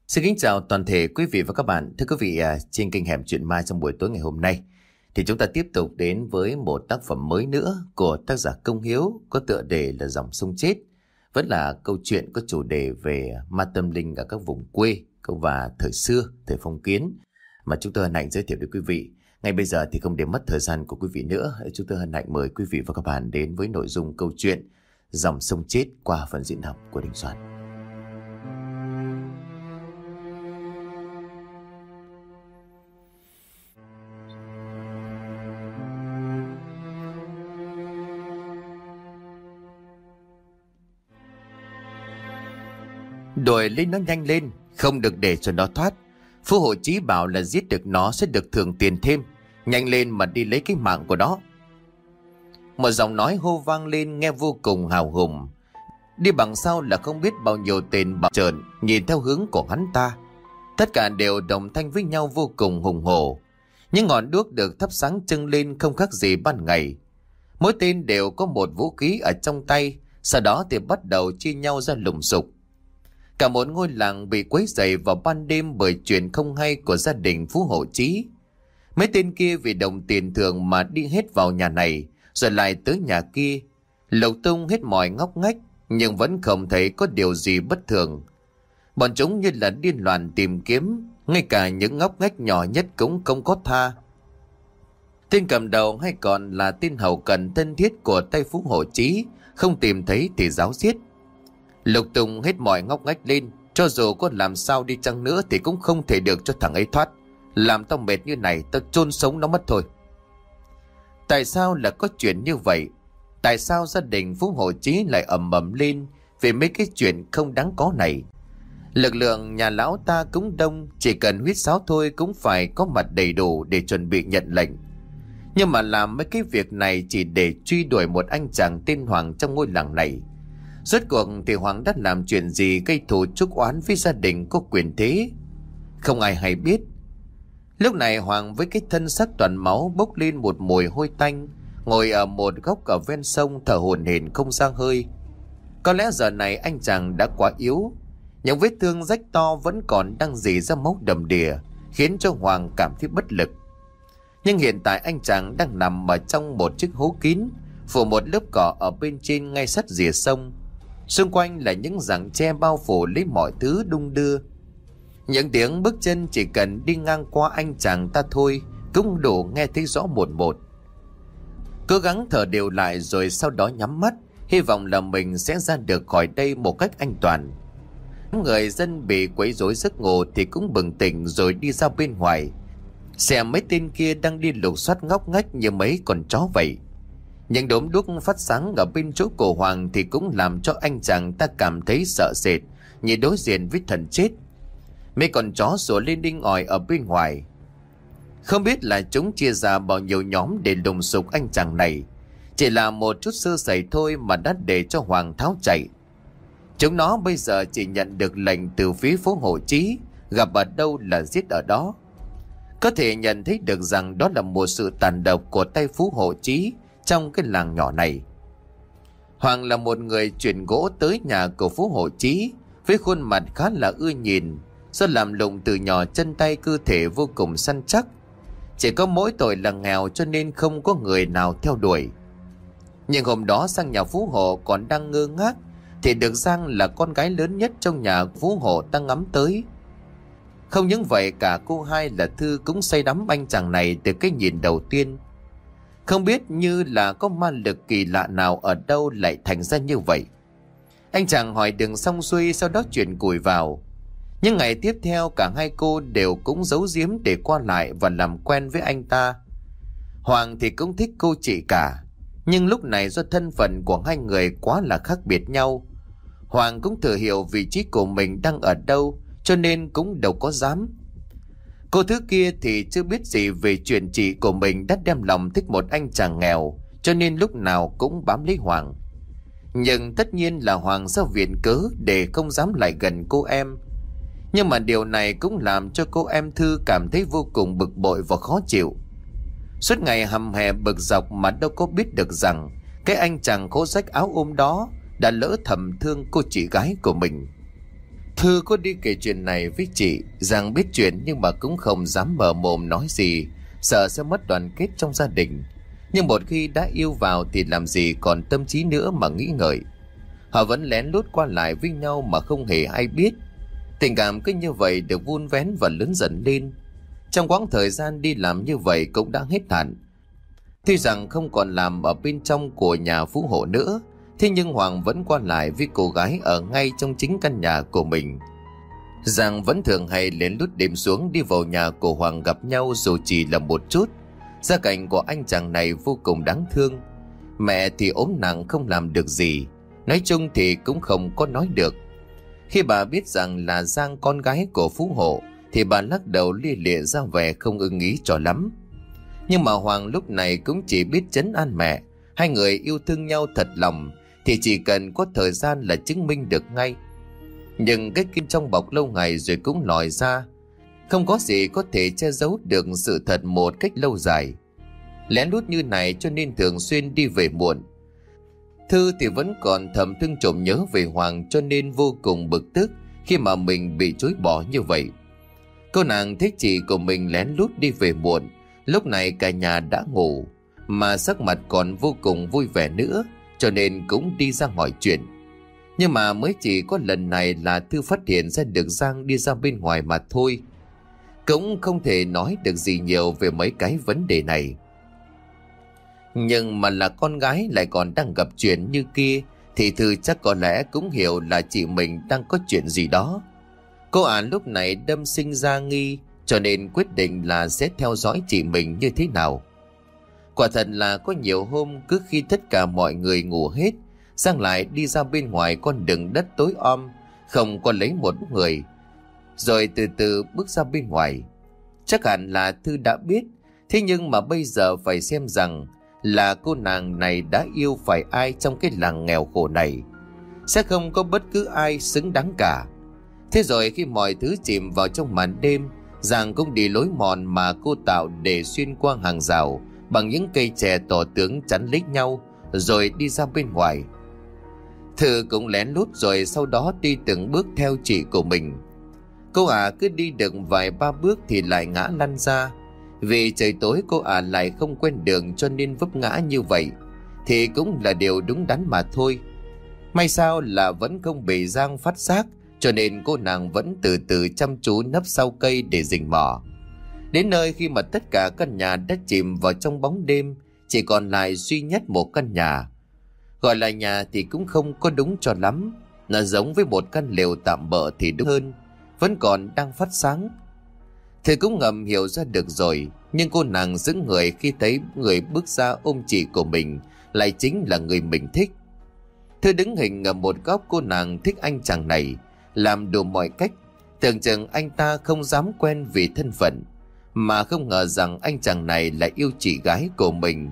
Xin kính chào toàn thể quý vị và các bạn. Thưa quý vị, trên kênh Hẻm Chuyện Ma trong buổi tối ngày hôm nay thì chúng ta tiếp tục đến với một tác phẩm mới nữa của tác giả Công Hiếu có tựa đề là Dòng Sông Chết. Vẫn là câu chuyện có chủ đề về ma tâm linh ở các vùng quê và thời xưa, thời phong kiến mà chúng tôi hân hạnh giới thiệu đến quý vị. Ngay bây giờ thì không để mất thời gian của quý vị nữa, chúng tôi hân hạnh mời quý vị và các bạn đến với nội dung câu chuyện Dòng Sông Chết qua phần diễn đọc của Đình Soạn. Đuổi lấy nó nhanh lên, không được để cho nó thoát. Phú Hộ Chí bảo là giết được nó sẽ được thưởng tiền thêm. Nhanh lên mà đi lấy cái mạng của nó. Một giọng nói hô vang lên nghe vô cùng hào hùng. Đi bằng sau là không biết bao nhiêu tên bạo trợn nhìn theo hướng của hắn ta. Tất cả đều đồng thanh với nhau vô cùng hùng hổ. Những ngọn đuốc được thắp sáng trưng lên không khác gì ban ngày. Mỗi tên đều có một vũ khí ở trong tay. Sau đó thì bắt đầu chia nhau ra lùng sục. Cả một ngôi làng bị quấy rầy vào ban đêm bởi chuyện không hay của gia đình Phú Hộ Chí. Mấy tên kia vì đồng tiền thường mà đi hết vào nhà này, rồi lại tới nhà kia. Lục tung hết mọi ngóc ngách, nhưng vẫn không thấy có điều gì bất thường. Bọn chúng như là điên loạn tìm kiếm, ngay cả những ngóc ngách nhỏ nhất cũng không có tha. Tên cầm đầu hay còn là tên hậu cần thân thiết của tay Phú Hộ Chí, không tìm thấy thì giáo giết. Lục tung hết mọi ngóc ngách lên, cho dù có làm sao đi chăng nữa thì cũng không thể được cho thằng ấy thoát. Làm tao mệt như này, tao chôn sống nó mất thôi. Tại sao là có chuyện như vậy? Tại sao gia đình Phú Hộ Chí lại ầm ầm lên về mấy cái chuyện không đáng có này? Lực lượng nhà lão ta cũng đông, chỉ cần huýt sáo thôi cũng phải có mặt đầy đủ để chuẩn bị nhận lệnh. Nhưng mà làm mấy cái việc này chỉ để truy đuổi một anh chàng tên Hoàng trong ngôi làng này. Rốt cuộc thì Hoàng đã làm chuyện gì gây thù chuốc oán với gia đình có quyền thế? Không ai hay biết. Lúc này Hoàng với cái thân xác toàn máu bốc lên một mùi hôi tanh, ngồi ở một góc ở ven sông thở hổn hển không ra hơi. Có lẽ giờ này anh chàng đã quá yếu, những vết thương rách to vẫn còn đang rỉ ra máu đầm đìa, khiến cho Hoàng cảm thấy bất lực. Nhưng hiện tại anh chàng đang nằm ở trong một chiếc hố kín, phủ một lớp cỏ ở bên trên ngay sát rìa sông. Xung quanh là những rặng tre bao phủ lấy mọi thứ đung đưa. Những tiếng bước chân chỉ cần đi ngang qua anh chàng ta thôi cũng đủ nghe thấy rõ một một. Cố gắng thở đều lại rồi sau đó nhắm mắt, hy vọng là mình sẽ ra được khỏi đây một cách an toàn. Người dân bị quấy rối giấc ngủ thì cũng bừng tỉnh rồi đi ra bên ngoài, xem mấy tên kia đang đi lục soát ngóc ngách như mấy con chó vậy. Những đốm đuốc phát sáng ở bên chỗ cổ Hoàng thì cũng làm cho anh chàng ta cảm thấy sợ sệt, như đối diện với thần chết. Mấy con chó sủa lên đinh ỏi ở bên ngoài. Không biết là chúng chia ra bao nhiêu nhóm để lùng sục anh chàng này. Chỉ là một chút sơ sẩy thôi mà đã để cho Hoàng tháo chạy. Chúng nó bây giờ chỉ nhận được lệnh từ phía Phú Hộ Chí, gặp ở đâu là giết ở đó. Có thể nhận thấy được rằng đó là một sự tàn độc của tay Phú Hộ Chí trong cái làng nhỏ này. Hoàng là một người chuyển gỗ tới nhà của Phú Hộ Chí với khuôn mặt khá là ưa nhìn, do làm lụng từ nhỏ, chân tay cơ thể vô cùng săn chắc. Chỉ có mỗi tội là nghèo cho nên không có người nào theo đuổi. Nhưng hôm đó sang nhà Phú Hộ còn đang ngơ ngác thì được Giang là con gái lớn nhất trong nhà Phú Hộ đang ngắm tới. Không những vậy, cả cô hai là Thư cũng say đắm anh chàng này từ cái nhìn đầu tiên. Không biết như là có ma lực kỳ lạ nào ở đâu lại thành ra như vậy. Anh chàng hỏi đường xong xuôi, sau đó chuyển củi vào. Nhưng ngày tiếp theo cả hai cô đều cũng giấu giếm để qua lại và làm quen với anh ta. Hoàng thì cũng thích cô chị cả, nhưng lúc này do thân phận của hai người quá là khác biệt nhau, Hoàng cũng thừa hiểu vị trí của mình đang ở đâu, cho nên cũng đâu có dám. Cô thứ kia thì chưa biết gì về chuyện chị của mình đã đem lòng thích một anh chàng nghèo, cho nên lúc nào cũng bám lấy Hoàng. Nhưng tất nhiên là Hoàng sẽ viện cớ để không dám lại gần cô em. Nhưng mà điều này cũng làm cho cô em Thư cảm thấy vô cùng bực bội và khó chịu. Suốt ngày hầm hè bực dọc mà đâu có biết được rằng cái anh chàng khố rách áo ôm đó đã lỡ thầm thương cô chị gái của mình. Thư có đi kể chuyện này với chị. Giang biết chuyện nhưng mà cũng không dám mở mồm nói gì, sợ sẽ mất đoàn kết trong gia đình. Nhưng một khi đã yêu vào thì làm gì còn tâm trí nữa mà nghĩ ngợi. Họ vẫn lén lút qua lại với nhau mà không hề ai biết. Tình cảm cứ như vậy được vun vén và lớn dần lên. Trong quãng thời gian đi làm như vậy cũng đã hết hạn. Tuy rằng không còn làm ở bên trong của nhà phú hộ nữa, thế nhưng Hoàng vẫn qua lại với cô gái ở ngay trong chính căn nhà của mình. Giang vẫn thường hay lén lút đêm xuống đi vào nhà của Hoàng gặp nhau dù chỉ là một chút. Gia cảnh của anh chàng này vô cùng đáng thương. Mẹ thì ốm nặng không làm được gì, nói chung thì cũng không có nói được. Khi bà biết rằng là Giang con gái của phú hộ thì bà lắc đầu lia lịa ra vẻ không ưng ý cho lắm. Nhưng mà Hoàng lúc này cũng chỉ biết trấn an mẹ. Hai người yêu thương nhau thật lòng thì chỉ cần có thời gian là chứng minh được ngay. Nhưng cái kim trong bọc lâu ngày rồi cũng lòi ra. Không có gì có thể che giấu được sự thật một cách lâu dài. Lén lút như này cho nên thường xuyên đi về muộn. Thư thì vẫn còn thầm thương trộm nhớ về Hoàng cho nên vô cùng bực tức khi mà mình bị chối bỏ như vậy. Cô nàng thấy chị của mình lén lút đi về muộn. Lúc này cả nhà đã ngủ mà sắc mặt còn vô cùng vui vẻ nữa, cho nên cũng đi ra hỏi chuyện. Nhưng mà mới chỉ có lần này là Thư phát hiện ra được Giang đi ra bên ngoài mà thôi. Cũng không thể nói được gì nhiều về mấy cái vấn đề này. Nhưng mà là con gái lại còn đang gặp chuyện như kia thì Thư chắc có lẽ cũng hiểu là chị mình đang có chuyện gì đó. Cô lúc này đâm sinh ra nghi, cho nên quyết định là sẽ theo dõi chị mình như thế nào. Quả thật là có nhiều hôm cứ khi tất cả mọi người ngủ hết, Giang lại đi ra bên ngoài con đường đất tối om, không có lấy một người, rồi từ từ bước ra bên ngoài. Chắc hẳn là Thư đã biết, thế nhưng mà bây giờ phải xem rằng là cô nàng này đã yêu phải ai trong cái làng nghèo khổ này. Sẽ không có bất cứ ai xứng đáng cả. Thế rồi khi mọi thứ chìm vào trong màn đêm, Giang cũng đi lối mòn mà cô tạo để xuyên qua hàng rào bằng những cây chè tỏ tướng chắn lấy nhau, rồi đi ra bên ngoài. Thư cũng lén lút rồi sau đó đi từng bước theo chị của mình. Cô cứ đi được vài ba bước thì lại ngã lăn ra. Vì trời tối cô lại không quen đường cho nên vấp ngã như vậy thì cũng là điều đúng đắn mà thôi. May sao là vẫn không bị Giang phát giác, cho nên cô nàng vẫn từ từ chăm chú nấp sau cây để rình mò. Đến nơi khi mà tất cả căn nhà đã chìm vào trong bóng đêm, chỉ còn lại duy nhất một căn nhà. Gọi là nhà thì cũng không có đúng cho lắm, nó giống với một căn lều tạm bợ thì đúng hơn, vẫn còn đang phát sáng. Thầy cũng ngầm hiểu ra được rồi, nhưng cô nàng giữ người khi thấy người bước ra ôm chị của mình lại chính là người mình thích. Thư đứng hình ở một góc, cô nàng thích anh chàng này, làm đủ mọi cách, tưởng chừng anh ta không dám quen vì thân phận, mà không ngờ rằng anh chàng này lại yêu chị gái của mình.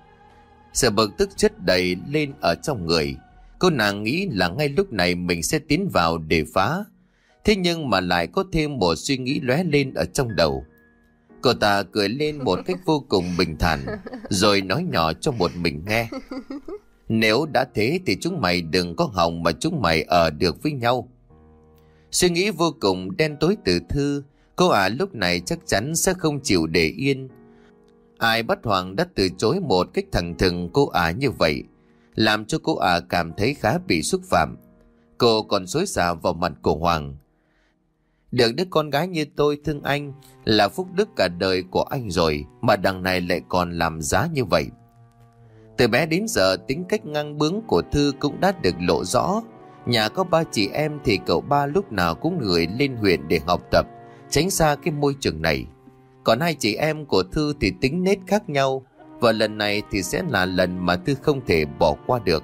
Sự bực tức chất đầy lên ở trong người. Cô nàng nghĩ là ngay lúc này mình sẽ tiến vào để phá. Thế nhưng mà lại có thêm một suy nghĩ lóe lên ở trong đầu. Cô ta cười lên một cách vô cùng bình thản, rồi nói nhỏ cho một mình nghe. Nếu đã thế thì chúng mày đừng có hòng mà chúng mày ở được với nhau. Suy nghĩ vô cùng đen tối từ Thư. Cô lúc này chắc chắn sẽ không chịu để yên. Ai bắt Hoàng đã từ chối một cách thẳng thừng cô như vậy, làm cho cô cảm thấy khá bị xúc phạm. Cô còn xối xả vào mặt của Hoàng. Được đứa con gái như tôi thương anh là phúc đức cả đời của anh rồi, mà đằng này lại còn làm giá như vậy. Từ bé đến giờ tính cách ngang bướng của Thư cũng đã được lộ rõ. Nhà có 3 chị em thì cậu ba lúc nào cũng gửi lên huyện để học tập, tránh xa cái môi trường này. Còn 2 chị em của Thư thì tính nết khác nhau, và lần này thì sẽ là lần mà Thư không thể bỏ qua được.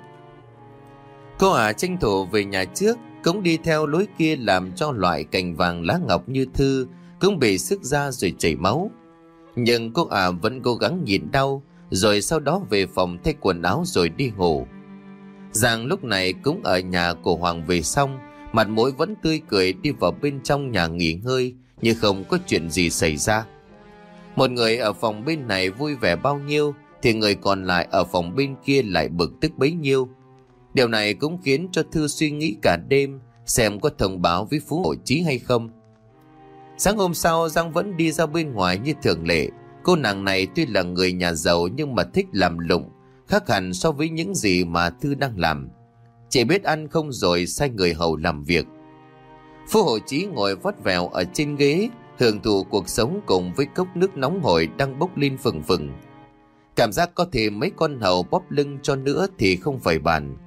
Cô tranh thủ về nhà trước, cũng đi theo lối kia làm cho loại cành vàng lá ngọc như Thư cũng bị sức ra rồi chảy máu. Nhưng cô vẫn cố gắng nhịn đau, rồi sau đó về phòng thay quần áo rồi đi ngủ. Giang lúc này cũng ở nhà của Hoàng về xong, mặt mũi vẫn tươi cười đi vào bên trong nhà nghỉ ngơi như không có chuyện gì xảy ra. Một người ở phòng bên này vui vẻ bao nhiêu thì người còn lại ở phòng bên kia lại bực tức bấy nhiêu. Điều này cũng khiến cho Thư suy nghĩ cả đêm, xem có thông báo với Phú Hộ Chí hay không. Sáng hôm sau, Giang vẫn đi ra bên ngoài như thường lệ. Cô nàng này tuy là người nhà giàu nhưng mà thích làm lụng, khác hẳn so với những gì mà Thư đang làm. Chỉ biết ăn không rồi sai người hầu làm việc. Phú Hộ Chí ngồi vót vẹo ở trên ghế, hưởng thụ cuộc sống cùng với cốc nước nóng hổi đang bốc lên phừng phừng. Cảm giác có thể mấy con hầu bóp lưng cho nữa thì không phải bàn.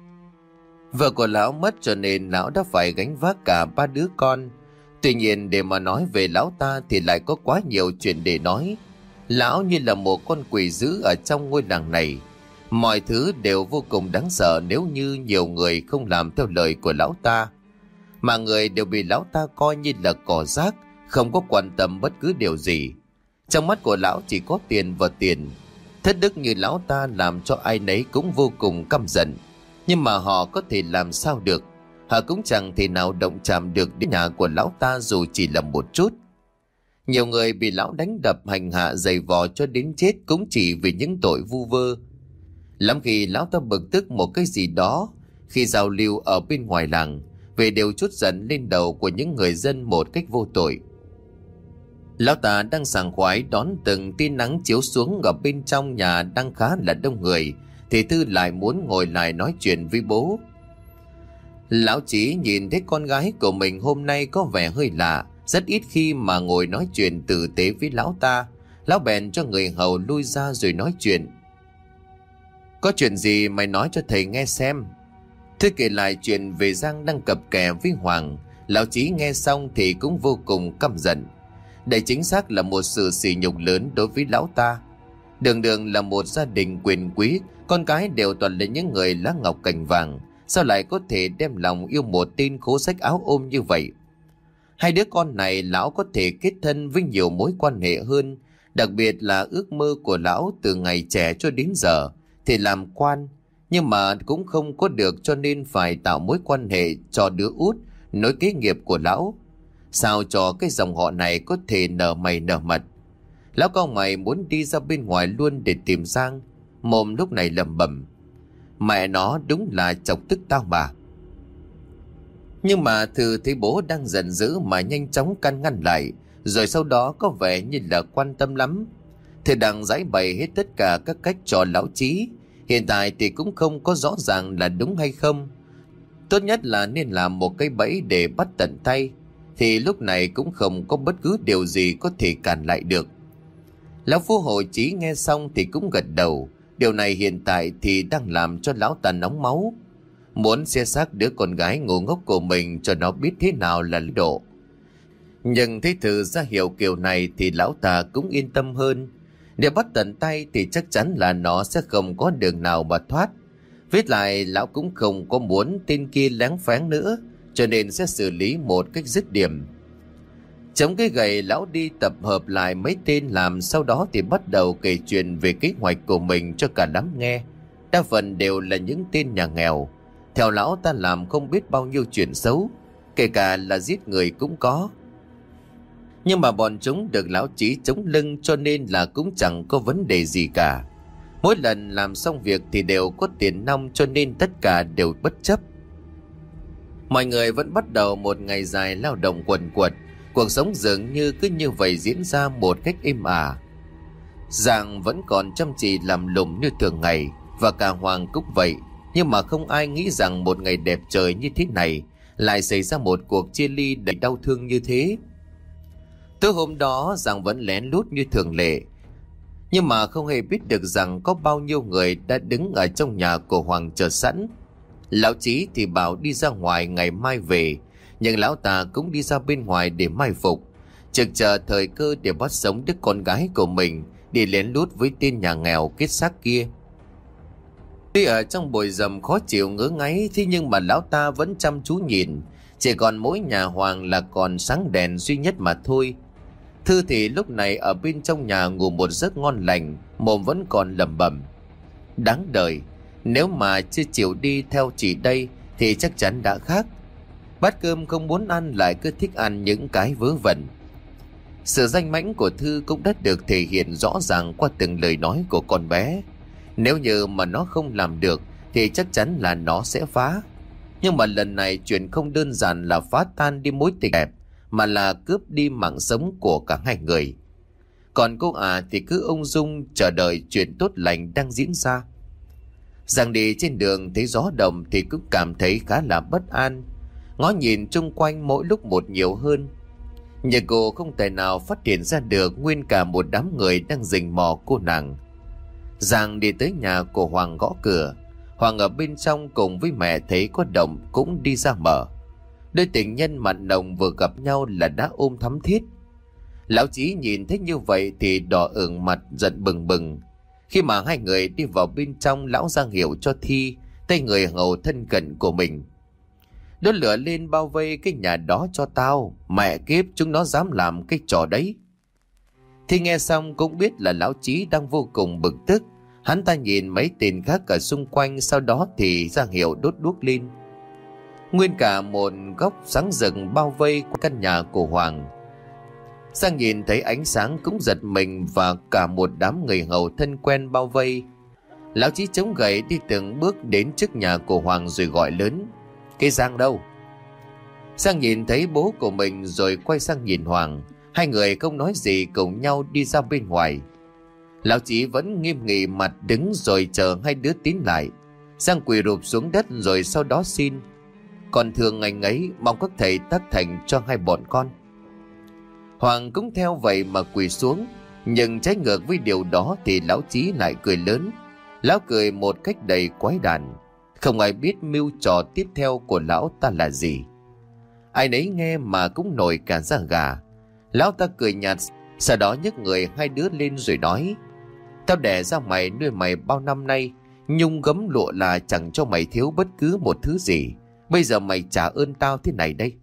Vợ của lão mất cho nên lão đã phải gánh vác cả 3 đứa con. Tuy nhiên để mà nói về lão ta thì lại có quá nhiều chuyện để nói. Lão như là một con quỷ dữ ở trong ngôi làng này. Mọi thứ đều vô cùng đáng sợ nếu như nhiều người không làm theo lời của lão ta. Mà người đều bị lão ta coi như là cỏ rác, không có quan tâm bất cứ điều gì. Trong mắt của lão chỉ có tiền và tiền. Thất đức như lão ta làm cho ai nấy cũng vô cùng căm giận. Nhưng mà họ có thể làm sao được? Họ cũng chẳng thể nào động chạm được đến nhà của lão ta dù chỉ là một chút. Nhiều người bị lão đánh đập hành hạ giày vò cho đến chết cũng chỉ vì những tội vu vơ. Lắm khi lão ta bực tức một cái gì đó khi giao lưu ở bên ngoài làng, về đều trút giận lên đầu của những người dân một cách vô tội. Lão ta đang sảng khoái đón từng tia nắng chiếu xuống ở bên trong nhà đang khá là đông người, thì Thư lại muốn ngồi lại nói chuyện với bố. Lão Chí nhìn thấy con gái của mình hôm nay có vẻ hơi lạ, rất ít khi mà ngồi nói chuyện tử tế với lão ta. Lão bèn cho người hầu lui ra rồi nói chuyện. Có chuyện gì mày nói cho thầy nghe xem. Thư kể lại chuyện về Giang đang cặp kè với Hoàng. Lão Chí nghe xong thì cũng vô cùng căm giận. Đây chính xác là một sự sỉ nhục lớn đối với lão ta. Đường đường là một gia đình quyền quý, con cái đều toàn là những người lá ngọc cành vàng, sao lại có thể đem lòng yêu một tên khố rách áo ôm như vậy? Hai đứa con này lão có thể kết thân với nhiều mối quan hệ hơn, đặc biệt là ước mơ của lão từ ngày trẻ cho đến giờ thì làm quan, nhưng mà cũng không có được cho nên phải tạo mối quan hệ cho đứa út nối kế nghiệp của lão. Sao cho cái dòng họ này có thể nở mày nở mặt? Lão cau mày muốn đi ra bên ngoài luôn để tìm Giang, mồm lúc này lẩm bẩm: mẹ nó đúng là chọc tức tao mà. Nhưng mà Thư thấy bố đang giận dữ mà nhanh chóng can ngăn lại, rồi sau đó có vẻ như là quan tâm lắm. Thư đang giải bày hết tất cả các cách cho lão Chí, hiện tại thì cũng không có rõ ràng là đúng hay không. Tốt nhất là nên làm một cái bẫy để bắt tận tay, thì lúc này cũng không có bất cứ điều gì có thể cản lại được. Lão Phú Hộ Chí nghe xong thì cũng gật đầu. Điều này hiện tại thì đang làm cho lão ta nóng máu, muốn xé xác đứa con gái ngu ngốc của mình cho nó biết thế nào là lý độ. Nhưng thấy Thư ra hiệu kiểu này thì lão ta cũng yên tâm hơn. Để bắt tận tay thì chắc chắn là nó sẽ không có đường nào mà thoát. Với lại lão cũng không có muốn tên kia lén phén nữa, cho nên sẽ xử lý một cách dứt điểm. Chống cái gậy, lão đi tập hợp lại mấy tên làm, sau đó thì bắt đầu kể chuyện về kế hoạch của mình cho cả đám nghe. Đa phần đều là những tên nhà nghèo. Theo lão ta làm không biết bao nhiêu chuyện xấu, kể cả là giết người cũng có. Nhưng mà bọn chúng được lão Chí chống lưng cho nên là cũng chẳng có vấn đề gì cả. Mỗi lần làm xong việc thì đều có tiền nong cho nên tất cả đều bất chấp. Mọi người vẫn bắt đầu một ngày dài lao động quần quật. Cuộc sống dường như cứ như vậy diễn ra một cách êm ả. Giang vẫn còn chăm chỉ làm lụng như thường ngày, và cả Hoàng cũng vậy. Nhưng mà không ai nghĩ rằng một ngày đẹp trời như thế này lại xảy ra một cuộc chia ly đầy đau thương như thế. Tối hôm đó Giang vẫn lén lút như thường lệ, nhưng mà không hề biết được rằng có bao nhiêu người đã đứng ở trong nhà của Hoàng chờ sẵn. Lão Chí thì bảo đi ra ngoài ngày mai về, nhưng lão ta cũng đi ra bên ngoài để mai phục, trực chờ thời cơ để bắt sống đứa con gái của mình đi lén lút với tên nhà nghèo kết xác kia. Tuy ở trong bụi rậm khó chịu ngứa ngáy, thế nhưng mà lão ta vẫn chăm chú nhìn. Chỉ còn mỗi nhà Hoàng là còn sáng đèn duy nhất mà thôi. Thư thì lúc này ở bên trong nhà ngủ một giấc ngon lành, mồm vẫn còn lẩm bẩm: đáng đời, nếu mà chưa chịu đi theo chị đây thì chắc chắn đã khác. Bát cơm không muốn ăn lại cứ thích ăn những cái vớ vẩn. Sự danh mãnh của Thư cũng đã được thể hiện rõ ràng qua từng lời nói của con bé. Nếu như mà nó không làm được thì chắc chắn là nó sẽ phá. Nhưng mà lần này chuyện không đơn giản là phá tan đi mối tình đẹp, mà là cướp đi mạng sống của cả hai người. Còn cô thì cứ ung dung chờ đợi chuyện tốt lành đang diễn ra. Giang đi trên đường thấy gió động thì cũng cảm thấy khá là bất an, ngó nhìn chung quanh mỗi lúc một nhiều hơn. Nhưng cô không thể nào phát hiện ra được nguyên cả một đám người đang rình mò cô nàng. Giang đi tới nhà của Hoàng gõ cửa. Hoàng ở bên trong cùng với mẹ thấy có động cũng đi ra mở. Đôi tình nhân mặn nồng vừa gặp nhau là đã ôm thắm thiết. Lão Chí nhìn thấy như vậy thì đỏ ửng mặt, giận bừng bừng. Khi mà hai người đi vào bên trong, lão ra hiệu cho Thi, tay người hầu thân cận của mình: đốt lửa lên bao vây cái nhà đó cho tao, mẹ kiếp chúng nó dám làm cái trò đấy. Thi nghe xong cũng biết là lão Chí đang vô cùng bực tức. Hắn ta nhìn mấy tên khác ở xung quanh, sau đó thì ra hiệu đốt đuốc lên. Nguyên cả một góc sáng rừng bao vây căn nhà của Hoàng. Sang nhìn thấy ánh sáng cũng giật mình, và cả một đám người hầu thân quen bao vây. Lão Chí chống gậy đi từng bước đến trước nhà của Hoàng rồi gọi lớn: cái Giang đâu? Sang nhìn thấy bố của mình rồi quay sang nhìn Hoàng. Hai người không nói gì cùng nhau đi ra bên ngoài. Lão Chí vẫn nghiêm nghị mặt đứng rồi chờ hai đứa tiến lại. Giang quỳ rụp xuống đất rồi sau đó xin: còn thường ngày ấy, mong các thầy tác thành cho hai bọn con. Hoàng cũng theo vậy mà quỳ xuống. Nhưng trái ngược với điều đó thì lão Chí lại cười lớn. Lão cười một cách đầy quái đản. Không ai biết mưu trò tiếp theo của lão ta là gì. Ai nấy nghe mà cũng nổi cả da gà. Lão ta cười nhạt, sau đó nhấc người hai đứa lên rồi nói: tao đẻ ra mày, nuôi mày bao năm nay, nhung gấm lụa là chẳng cho mày thiếu bất cứ một thứ gì. Bây giờ mày trả ơn tao thế này đây.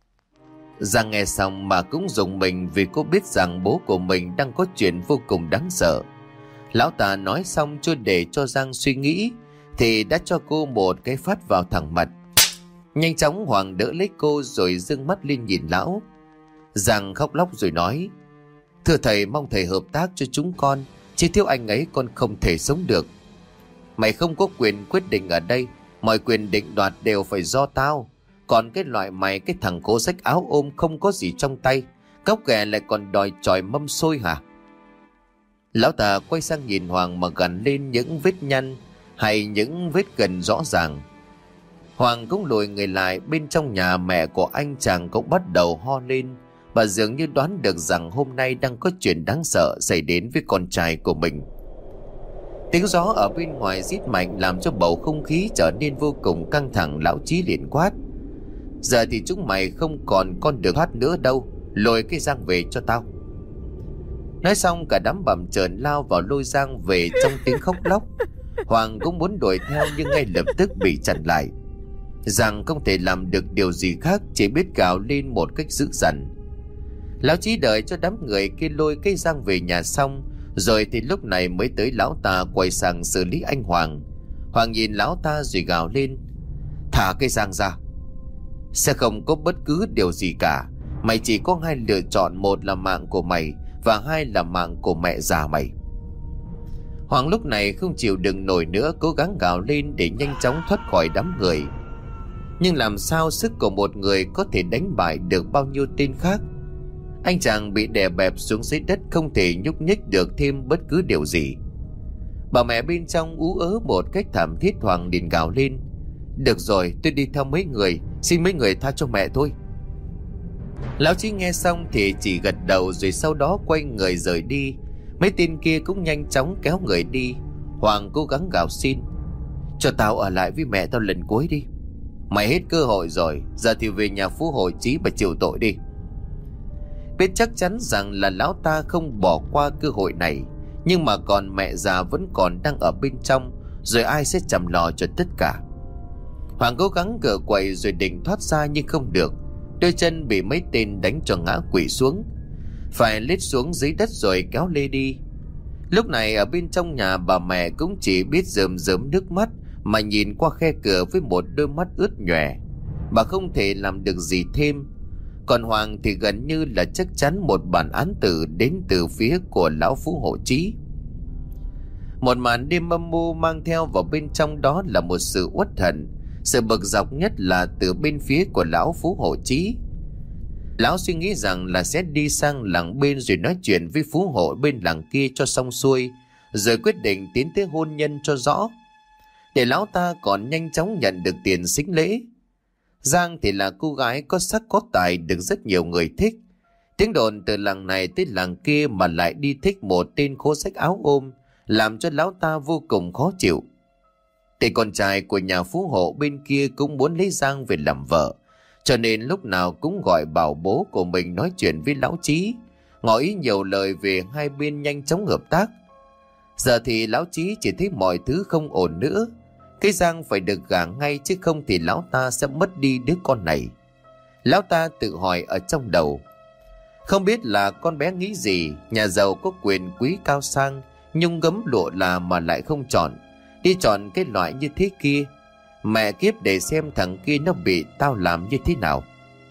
Giang nghe xong mà cũng rùng mình, vì cô biết rằng bố của mình đang có chuyện vô cùng đáng sợ. Lão ta nói xong chưa để cho Giang suy nghĩ thì đã cho cô một cái phát vào thẳng mặt. Nhanh chóng Hoàng đỡ lấy cô rồi giương mắt lên nhìn lão. Giang khóc lóc rồi nói: thưa thầy, mong thầy hợp tác cho chúng con, chứ thiếu anh ấy con không thể sống được. Mày không có quyền quyết định ở đây, mọi quyền định đoạt đều phải do tao. Còn cái loại mày, cái thằng cố xách áo ôm không có gì trong tay, cóc ghẻ lại còn đòi chòi mâm xôi hả? Lão ta quay sang nhìn Hoàng mà gằn lên những vết nhăn hay những vết gần rõ ràng. Hoàng cũng lùi người lại. Bên trong nhà, mẹ của anh chàng cũng bắt đầu ho lên. Bà dường như đoán được rằng hôm nay đang có chuyện đáng sợ xảy đến với con trai của mình. Tiếng gió ở bên ngoài rít mạnh làm cho bầu không khí trở nên vô cùng căng thẳng. Lão Chí liền quát: giờ thì chúng mày không còn con đường thoát nữa đâu, lôi cái Giang về cho tao. Nói xong cả đám bầm trợn lao vào lôi Giang về trong tiếng khóc lóc. Hoàng cũng muốn đuổi theo nhưng ngay lập tức bị chặn lại. Giang không thể làm được điều gì khác, chỉ biết gào lên một cách dữ dằn. Lão Chí đợi cho đám người kia lôi cái Giang về nhà xong rồi thì lúc này mới tới lão ta quay sang xử lý anh Hoàng. Hoàng nhìn lão ta rồi gào lên: thả cái Giang ra. Sẽ không có bất cứ điều gì cả. Mày chỉ có hai lựa chọn, một là mạng của mày và hai là mạng của mẹ già mày. Hoàng lúc này không chịu đựng nổi nữa, cố gắng gào lên để nhanh chóng thoát khỏi đám người. Nhưng làm sao sức của một người có thể đánh bại được bao nhiêu tên khác? Anh chàng bị đè bẹp xuống dưới đất, không thể nhúc nhích được thêm bất cứ điều gì. Bà mẹ bên trong ú ớ một cách thảm thiết. Hoàng liền gào lên: được rồi, tôi đi theo mấy người, xin mấy người tha cho mẹ thôi. Lão Chí nghe xong thì chỉ gật đầu rồi sau đó quay người rời đi. Mấy tên kia cũng nhanh chóng kéo người đi. Hoàng cố gắng gào xin: cho tao ở lại với mẹ tao lần cuối đi. Mày hết cơ hội rồi, giờ thì về nhà Phú Hội Chí và chịu tội đi. Biết chắc chắn rằng là lão ta không bỏ qua cơ hội này, nhưng mà còn mẹ già vẫn còn đang ở bên trong, rồi ai sẽ chăm lo cho tất cả. Hoàng cố gắng cựa quậy rồi định thoát ra nhưng không được. Đôi chân bị mấy tên đánh cho ngã quỵ xuống, phải lết xuống dưới đất rồi kéo lê đi. Lúc này ở bên trong nhà, bà mẹ cũng chỉ biết rơm rớm nước mắt mà nhìn qua khe cửa với một đôi mắt ướt nhòe. Bà không thể làm được gì thêm. Còn Hoàng thì gần như là chắc chắn một bản án tử đến từ phía của lão Phú Hộ Chí. Một màn đêm âm mưu mang theo vào bên trong đó là một sự uất hận, Sự bực dọc nhất là từ bên phía của lão Phú Hộ Chí. Lão suy nghĩ rằng là sẽ đi sang làng bên rồi nói chuyện với phú hộ bên làng kia cho xong xuôi, rồi quyết định tiến tới hôn nhân cho rõ, để lão ta còn nhanh chóng nhận được tiền sính lễ. Giang thì là cô gái có sắc có tài, được rất nhiều người thích. Tiếng đồn từ làng này tới làng kia mà lại đi thích một tên khố xách áo ôm, làm cho lão ta vô cùng khó chịu. Thì con trai của nhà phú hộ bên kia cũng muốn lấy Giang về làm vợ, cho nên lúc nào cũng gọi bảo bố của mình nói chuyện với lão Chí, ngỏ ý nhiều lời về hai bên nhanh chóng hợp tác. Giờ thì lão Chí chỉ thấy mọi thứ không ổn nữa, cái Giang phải được gả ngay, chứ không thì lão ta sẽ mất đi đứa con này. Lão ta tự hỏi ở trong đầu, không biết là con bé nghĩ gì, nhà giàu có quyền quý cao sang, nhung gấm lụa là mà lại không chọn, đi chọn cái loại như thế kia. Mẹ kiếp, để xem thằng kia nó bị tao làm như thế nào.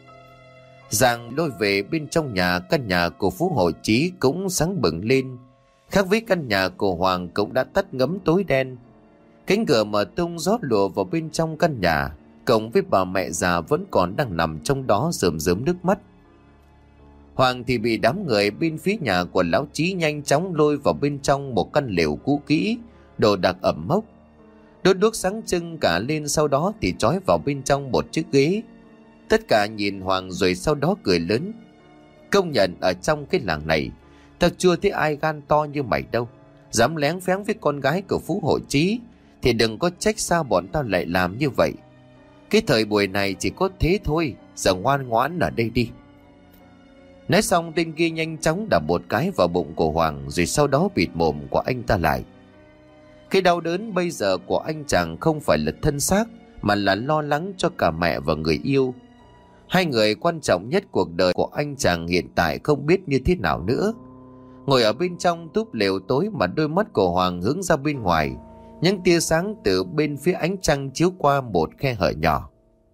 Giang lôi về bên trong nhà, căn nhà của Phú Hộ Chí cũng sáng bừng lên. Khác với căn nhà của Hoàng cũng đã tắt ngấm tối đen. Cánh cửa mở tung, gió lùa vào bên trong căn nhà, cộng với bà mẹ già vẫn còn đang nằm trong đó rơm rớm nước mắt. Hoàng thì bị đám người bên phía nhà của lão Chí nhanh chóng lôi vào bên trong một căn lều cũ kỹ, đồ đạc ẩm mốc. Đốt đuốc sáng trưng cả lên, sau đó thì trói vào bên trong một chiếc ghế. Tất cả nhìn Hoàng rồi sau đó cười lớn. Công nhận ở trong cái làng này, tao chưa thấy ai gan to như mày đâu. Dám lén phén với con gái của Phú Hộ Chí thì đừng có trách sao bọn tao lại làm như vậy. Cái thời buổi này chỉ có thế thôi, giờ ngoan ngoãn ở đây đi. Nói xong, tên kia nhanh chóng đập một cái vào bụng của Hoàng, rồi sau đó bịt mồm của anh ta lại. Cái đau đớn bây giờ của anh chàng không phải là thân xác, mà là lo lắng cho cả mẹ và người yêu. Hai người quan trọng nhất cuộc đời của anh chàng hiện tại không biết như thế nào nữa. Ngồi ở bên trong túp lều tối mà đôi mắt của Hoàng hướng ra bên ngoài, những tia sáng từ bên phía ánh trăng chiếu qua một khe hở nhỏ.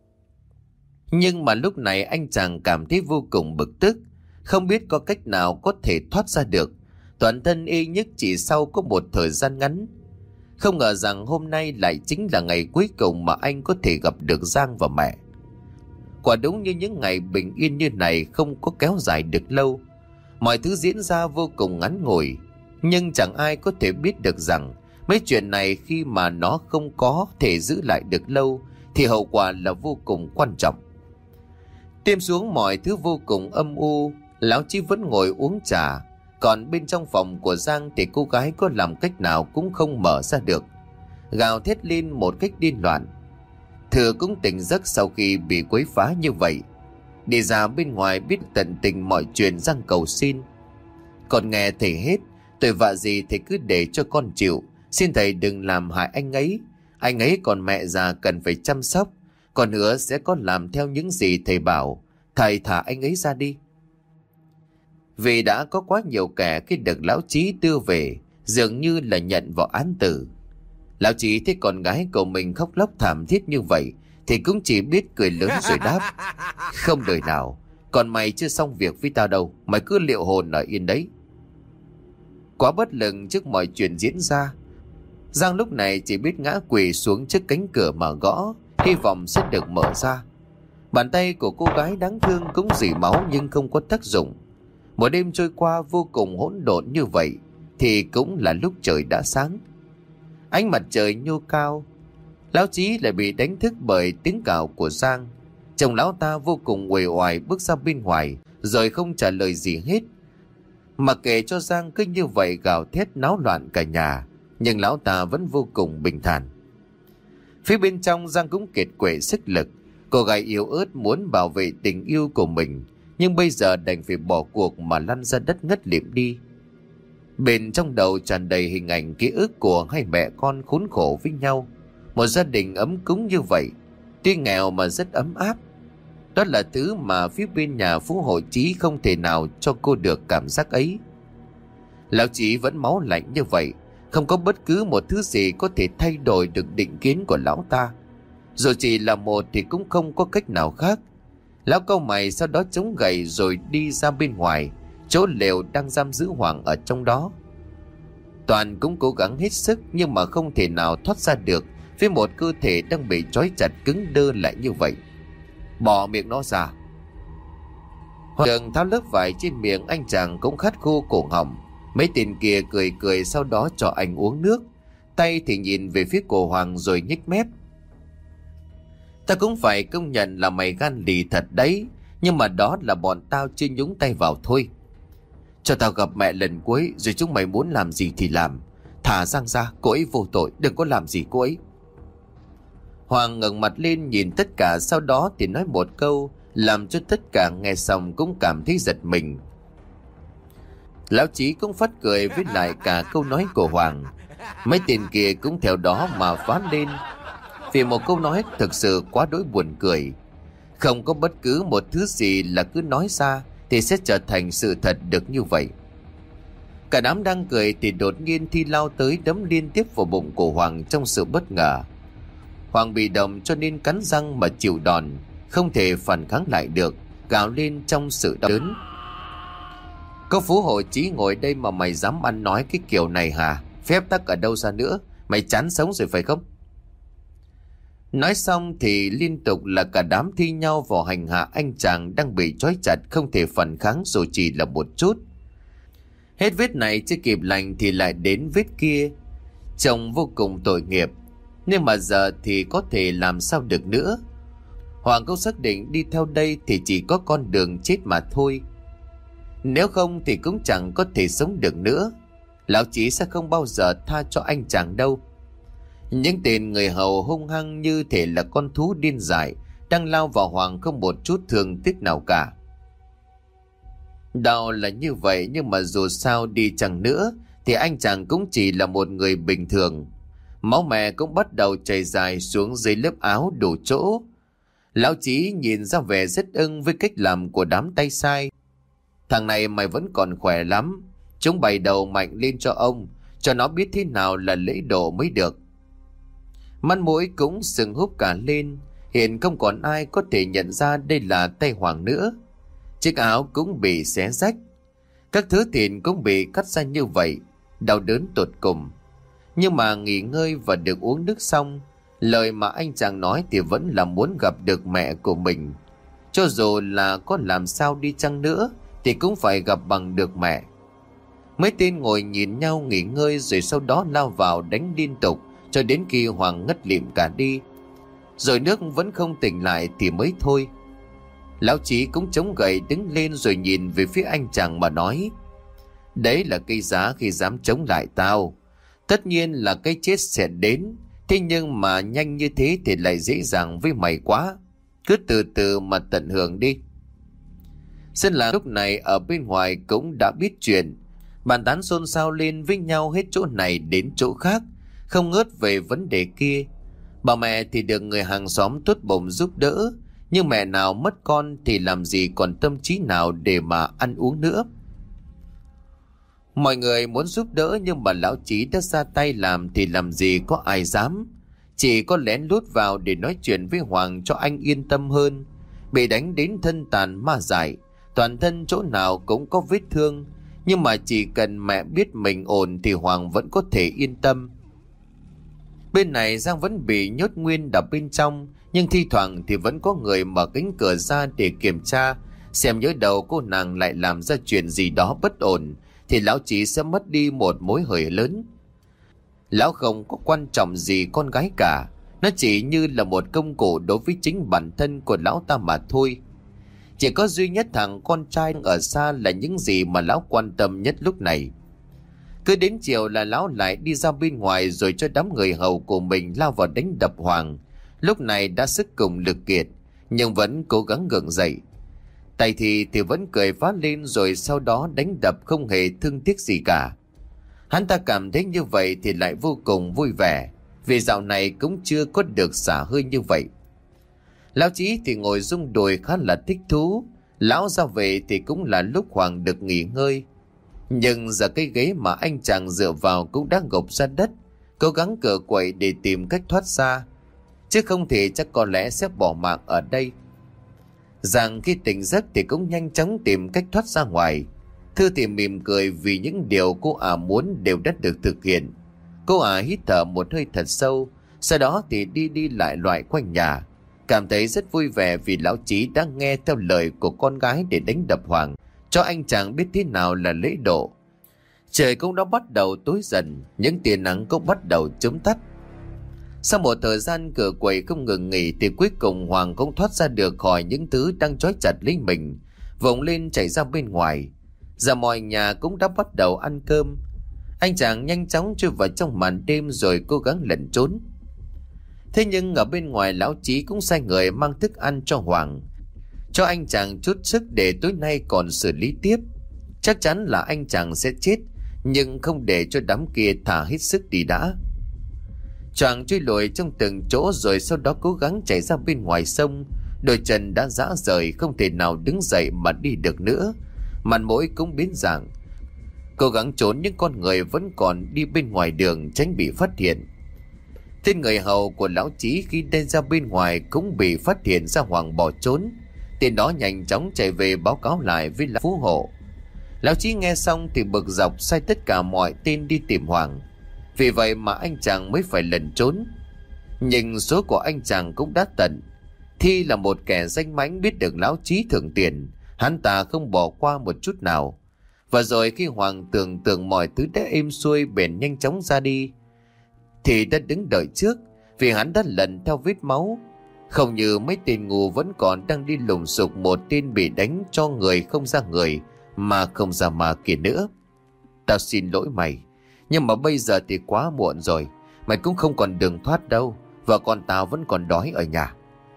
Nhưng mà lúc này anh chàng cảm thấy vô cùng bực tức, không biết có cách nào có thể thoát ra được. Toàn thân ê nhức chỉ sau có một thời gian ngắn. Không ngờ rằng hôm nay lại chính là ngày cuối cùng mà anh có thể gặp được Giang và mẹ. Quả đúng như những ngày bình yên như này không có kéo dài được lâu. Mọi thứ diễn ra vô cùng ngắn ngủi, nhưng chẳng ai có thể biết được rằng mấy chuyện này khi mà nó không có thể giữ lại được lâu thì hậu quả là vô cùng quan trọng. Đêm xuống mọi thứ vô cùng âm u, lão Chí vẫn ngồi uống trà. Còn bên trong phòng của Giang thì cô gái có làm cách nào cũng không mở ra được, gào thét lên một cách điên loạn. Thừa cũng tỉnh giấc sau khi bị quấy phá như vậy, đi ra bên ngoài biết tận tình mọi chuyện. Giang cầu xin, con nghe thầy hết, tội vạ gì thầy cứ để cho con chịu, xin thầy đừng làm hại anh ấy còn mẹ già cần phải chăm sóc, còn nữa sẽ có làm theo những gì thầy bảo, thầy thả anh ấy ra đi. Vì đã có quá nhiều kẻ khi được lão Chí đưa về, dường như là nhận vào án tử. Lão Chí thấy con gái của mình khóc lóc thảm thiết như vậy thì cũng chỉ biết cười lớn rồi đáp, không đời nào, còn mày chưa xong việc với tao đâu, mày cứ liệu hồn ở yên đấy. Quá bất lực trước mọi chuyện diễn ra, Giang lúc này chỉ biết ngã quỳ xuống trước cánh cửa mà gõ, hy vọng sẽ được mở ra. Bàn tay của cô gái đáng thương cũng rỉ máu nhưng không có tác dụng. Một đêm trôi qua vô cùng hỗn độn như vậy thì cũng là lúc trời đã sáng. Ánh mặt trời nhô cao, lão Chí lại bị đánh thức bởi tiếng cào của Giang. Chồng lão ta vô cùng uể oải bước ra bên ngoài rồi không trả lời gì hết. Mặc kệ cho Giang cứ như vậy gào thét náo loạn cả nhà, nhưng lão ta vẫn vô cùng bình thản. Phía bên trong Giang cũng kiệt quệ sức lực. Cô gái yếu ớt muốn bảo vệ tình yêu của mình, nhưng bây giờ đành phải bỏ cuộc mà lăn ra đất ngất lịm đi. Bên trong đầu tràn đầy hình ảnh ký ức của hai mẹ con khốn khổ với nhau, một gia đình ấm cúng như vậy, tuy nghèo mà rất ấm áp. Đó là thứ mà phía bên nhà Phú Hộ Chí không thể nào cho cô được cảm giác ấy. Lão Chí vẫn máu lạnh như vậy, không có bất cứ một thứ gì có thể thay đổi được định kiến của lão ta. Dù chỉ là một thì cũng không có cách nào khác. Lão cau mày, sau đó chống gậy rồi đi ra bên ngoài chỗ lều đang giam giữ Hoàng ở trong đó. Toàn cũng cố gắng hết sức nhưng mà không thể nào thoát ra được với một cơ thể đang bị trói chặt cứng đơ lại như vậy. Bỏ miệng nó ra. Hoàng Đường tháo lớp vải trên miệng anh chàng cũng khát khô cổ họng. Mấy tên kia cười cười, sau đó cho anh uống nước. Tay thì nhìn về phía cổ Hoàng rồi nhếch mép. Ta cũng phải công nhận là mày gan lì thật đấy, nhưng mà đó là bọn tao chưa nhúng tay vào thôi. Cho tao gặp mẹ lần cuối, rồi chúng mày muốn làm gì thì làm. Thả Giang ra, cô ấy vô tội, đừng có làm gì cô ấy. Hoàng ngẩng mặt lên nhìn tất cả, sau đó thì nói một câu làm cho tất cả nghe xong cũng cảm thấy giật mình. Lão Chí cũng phát cười với lại cả câu nói của Hoàng. Mấy tên kia cũng theo đó mà phá lên, vì một câu nói thực sự quá đỗi buồn cười. Không có bất cứ một thứ gì là cứ nói ra thì sẽ trở thành sự thật được như vậy. Cả đám đang cười thì đột nhiên Thi lao tới đấm liên tiếp vào bụng của Hoàng trong sự bất ngờ. Hoàng bị động cho nên cắn răng mà chịu đòn, không thể phản kháng lại được, gào lên trong sự đau đớn. Có Phú Hộ Chí ngồi đây mà mày dám ăn nói cái kiểu này hả? Phép tắc ở đâu ra nữa? Mày chán sống rồi phải không? Nói xong thì liên tục là cả đám thi nhau vào hành hạ anh chàng đang bị trói chặt không thể phản kháng dù chỉ là một chút. Hết vết này chưa kịp lành thì lại đến vết kia. Trông vô cùng tội nghiệp, nhưng mà giờ thì có thể làm sao được nữa. Hoàng cũng xác định đi theo đây thì chỉ có con đường chết mà thôi. Nếu không thì cũng chẳng có thể sống được nữa. Lão Chí sẽ không bao giờ tha cho anh chàng đâu. Những tên người hầu hung hăng như thể là con thú điên dại đang lao vào Hoàng không một chút thương tiếc nào cả. Đau là như vậy, nhưng mà dù sao đi chăng nữa thì anh chàng cũng chỉ là một người bình thường. Máu mẹ cũng bắt đầu chảy dài xuống dưới lớp áo đủ chỗ. Lão Chí nhìn ra vẻ rất ưng với cách làm của đám tay sai. Thằng này mày vẫn còn khỏe lắm, chúng bày đầu mạnh lên cho ông, cho nó biết thế nào là lễ độ mới được. Mắt mũi cũng sưng húp cả lên, hiện không còn ai có thể nhận ra đây là tay Hoàng nữa. Chiếc áo cũng bị xé rách, các thứ thịt cũng bị cắt ra như vậy, đau đớn tột cùng. Nhưng mà nghỉ ngơi và được uống nước xong, lời mà anh chàng nói thì vẫn là muốn gặp được mẹ của mình. Cho dù là có làm sao đi chăng nữa thì cũng phải gặp bằng được mẹ. Mấy tên ngồi nhìn nhau nghỉ ngơi, rồi sau đó lao vào đánh liên tục cho đến khi Hoàng ngất lịm cả đi. Rồi nước vẫn không tỉnh lại thì mới thôi. Lão Chí cũng chống gậy đứng lên rồi nhìn về phía anh chàng mà nói: đấy là cái giá khi dám chống lại tao. Tất nhiên là cái chết sẽ đến, thế nhưng mà nhanh như thế thì lại dễ dàng với mày quá. Cứ từ từ mà tận hưởng đi. Dân làng lúc này ở bên ngoài cũng đã biết chuyện, bàn tán xôn xao lên với nhau hết chỗ này đến chỗ khác, không ngớt về vấn đề kia. Bà mẹ thì được người hàng xóm tốt bụng giúp đỡ, nhưng mẹ nào mất con thì làm gì còn tâm trí nào để mà ăn uống nữa. Mọi người muốn giúp đỡ, nhưng mà lão Chí đã ra tay làm thì làm gì có ai dám. Chỉ có lén lút vào để nói chuyện với Hoàng cho anh yên tâm hơn. Bị đánh đến thân tàn ma dại, toàn thân chỗ nào cũng có vết thương, nhưng mà chỉ cần mẹ biết mình ổn thì Hoàng vẫn có thể yên tâm. Bên này Giang vẫn bị nhốt nguyên ở bên trong, nhưng thi thoảng thì vẫn có người mở cánh cửa ra để kiểm tra, xem nhớ đầu cô nàng lại làm ra chuyện gì đó bất ổn thì lão Chí sẽ mất đi một mối hời lớn. Lão không có quan trọng gì con gái cả, nó chỉ như là một công cụ đối với chính bản thân của lão ta mà thôi. Chỉ có duy nhất thằng con trai ở xa là những gì mà lão quan tâm nhất lúc này. Cứ đến chiều là lão lại đi ra bên ngoài, rồi cho đám người hầu của mình lao vào đánh đập Hoàng. Lúc này đã sức cùng lực kiệt, nhưng vẫn cố gắng gượng dậy. Tay thì vẫn cười phá lên, rồi sau đó đánh đập không hề thương tiếc gì cả. Hắn ta cảm thấy như vậy thì lại vô cùng vui vẻ, vì dạo này cũng chưa có được xả hơi như vậy. Lão Chí thì ngồi rung đùi khá là thích thú. Lão ra về thì cũng là lúc Hoàng được nghỉ ngơi. Nhưng giờ cái ghế mà anh chàng dựa vào cũng đã gục ra đất, cố gắng cựa quậy để tìm cách thoát ra, chứ không thì chắc có lẽ sẽ bỏ mạng ở đây. Giang khi tỉnh giấc thì cũng nhanh chóng tìm cách thoát ra ngoài. Thư thì mỉm cười vì những điều cô ả muốn đều đã được thực hiện. Cô ả hít thở một hơi thật sâu, Sau đó thì đi đi lại loại quanh nhà, cảm thấy rất vui vẻ vì lão Chí đã nghe theo lời của con gái để đánh đập Hoàng, cho anh chàng biết thế nào là lễ độ. Trời cũng đã bắt đầu tối dần, những tia nắng cũng bắt đầu chớm tắt. Sau một thời gian cửa quầy không ngừng nghỉ thì cuối cùng Hoàng cũng thoát ra được khỏi những thứ đang trói chặt lấy mình, vùng lên chạy ra bên ngoài. Giờ mọi nhà cũng đã bắt đầu ăn cơm. Anh chàng nhanh chóng chui vào trong màn đêm rồi cố gắng lẩn trốn. Thế nhưng ở bên ngoài lão Chí cũng sai người mang thức ăn cho Hoàng, cho anh chàng chút sức để tối nay còn xử lý tiếp. Chắc chắn là anh chàng sẽ chết, nhưng không để cho đám kia thả hết sức đi đã. Choàng chui lùi trong từng chỗ rồi sau đó cố gắng chạy ra bên ngoài sông. Đôi chân đã rã rời, không thể nào đứng dậy mà đi được nữa, mặt mũi cũng biến dạng. Cố gắng trốn những con người vẫn còn đi bên ngoài đường tránh bị phát hiện. Tên người hầu của lão Chí khi đi ra bên ngoài cũng bị phát hiện ra Hoàng bỏ trốn. Tên đó nhanh chóng chạy về báo cáo lại với lão phú hộ. Lão Chí nghe xong thì bực dọc sai tất cả mọi tên đi tìm Hoàng. Vì vậy mà anh chàng mới phải lẩn trốn. Nhưng số của anh chàng cũng đã tận. Thi là một kẻ danh mãnh biết được lão Chí thưởng tiền, hắn ta không bỏ qua một chút nào. Và rồi khi Hoàng tưởng mọi thứ đã êm xuôi bèn nhanh chóng ra đi, thì đã đứng đợi trước, vì hắn đã lần theo vết máu. Không như mấy tên ngu vẫn còn đang đi lùng sục một tên bị đánh cho người không ra người mà không ra mà kia nữa. Tao xin lỗi mày, nhưng mà bây giờ thì quá muộn rồi, mày cũng không còn đường thoát đâu, và con tao vẫn còn đói ở nhà.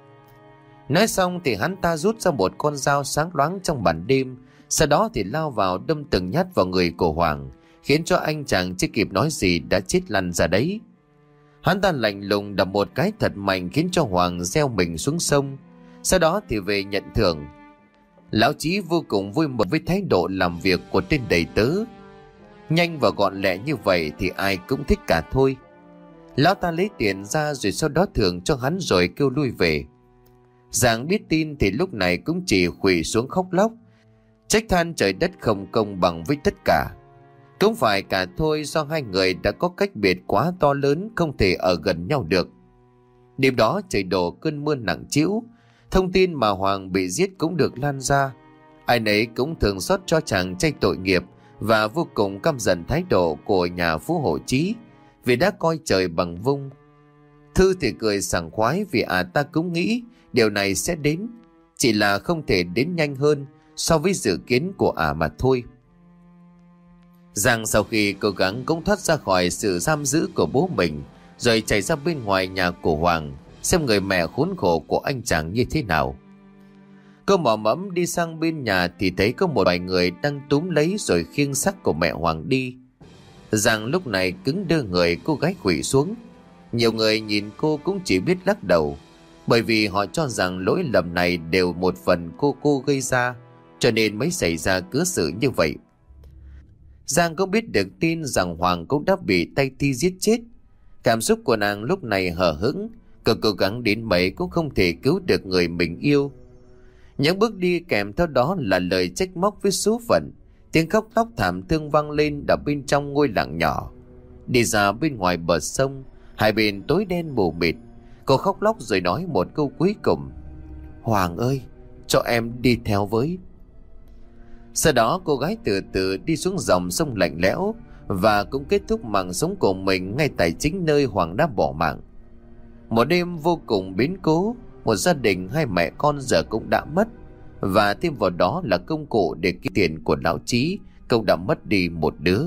Nói xong thì hắn ta rút ra một con dao sáng loáng trong màn đêm, sau đó thì lao vào đâm từng nhát vào người của Hoàng, khiến cho anh chàng chưa kịp nói gì đã chết lăn ra đấy. Hắn ta lạnh lùng đập một cái thật mạnh khiến cho Hoàng gieo mình xuống sông, sau đó thì về nhận thưởng. Lão Chí vô cùng vui mừng với thái độ làm việc của tên đầy tớ. Nhanh và gọn lẹ như vậy thì ai cũng thích cả thôi. Lão ta lấy tiền ra rồi sau đó thưởng cho hắn rồi kêu lui về. Giàng biết tin thì lúc này cũng chỉ khuỵu xuống khóc lóc, trách than trời đất không công bằng với tất cả. Cũng phải cả thôi, do hai người đã có cách biệt quá to lớn, không thể ở gần nhau được. Đêm đó trời đổ cơn mưa nặng trĩu, thông tin mà Hoàng bị giết cũng được lan ra. Ai nấy cũng thường xót cho chàng trai tội nghiệp và vô cùng căm giận thái độ của nhà phú hộ Chí vì đã coi trời bằng vung. Thư thì cười sảng khoái vì ta cũng nghĩ điều này sẽ đến, chỉ là không thể đến nhanh hơn so với dự kiến của mà thôi. Giang sau khi cố gắng cũng thoát ra khỏi sự giam giữ của bố mình, rồi chạy ra bên ngoài nhà của Hoàng xem người mẹ khốn khổ của anh chàng như thế nào. Cô mò mẫm đi sang bên nhà thì thấy có một vài người đang túm lấy rồi khiêng xác của mẹ Hoàng đi. Giang lúc này cứng đơ người, cô gái khuỵu xuống. Nhiều người nhìn cô cũng chỉ biết lắc đầu, bởi vì họ cho rằng lỗi lầm này đều một phần cô gây ra, cho nên mới xảy ra cớ sự như vậy. Giang cũng biết được tin rằng Hoàng cũng đã bị tay Thi giết chết. Cảm xúc của nàng lúc này hờ hững, cô cố gắng đến mấy cũng không thể cứu được người mình yêu. Những bước đi kèm theo đó là lời trách móc với số phận, tiếng khóc lóc thảm thương vang lên ở bên trong ngôi làng nhỏ. Đi ra bên ngoài bờ sông, hai bên tối đen mù mịt, cô khóc lóc rồi nói một câu cuối cùng: "Hoàng ơi, cho em đi theo với." Sau đó cô gái từ từ đi xuống dòng sông lạnh lẽo và cũng kết thúc mạng sống của mình ngay tại chính nơi Hoàng đã bỏ mạng. Một đêm vô cùng biến cố, một gia đình hai mẹ con giờ cũng đã mất, và thêm vào đó là công cụ để kiếm tiền của lão Chí cũng đã mất đi một đứa.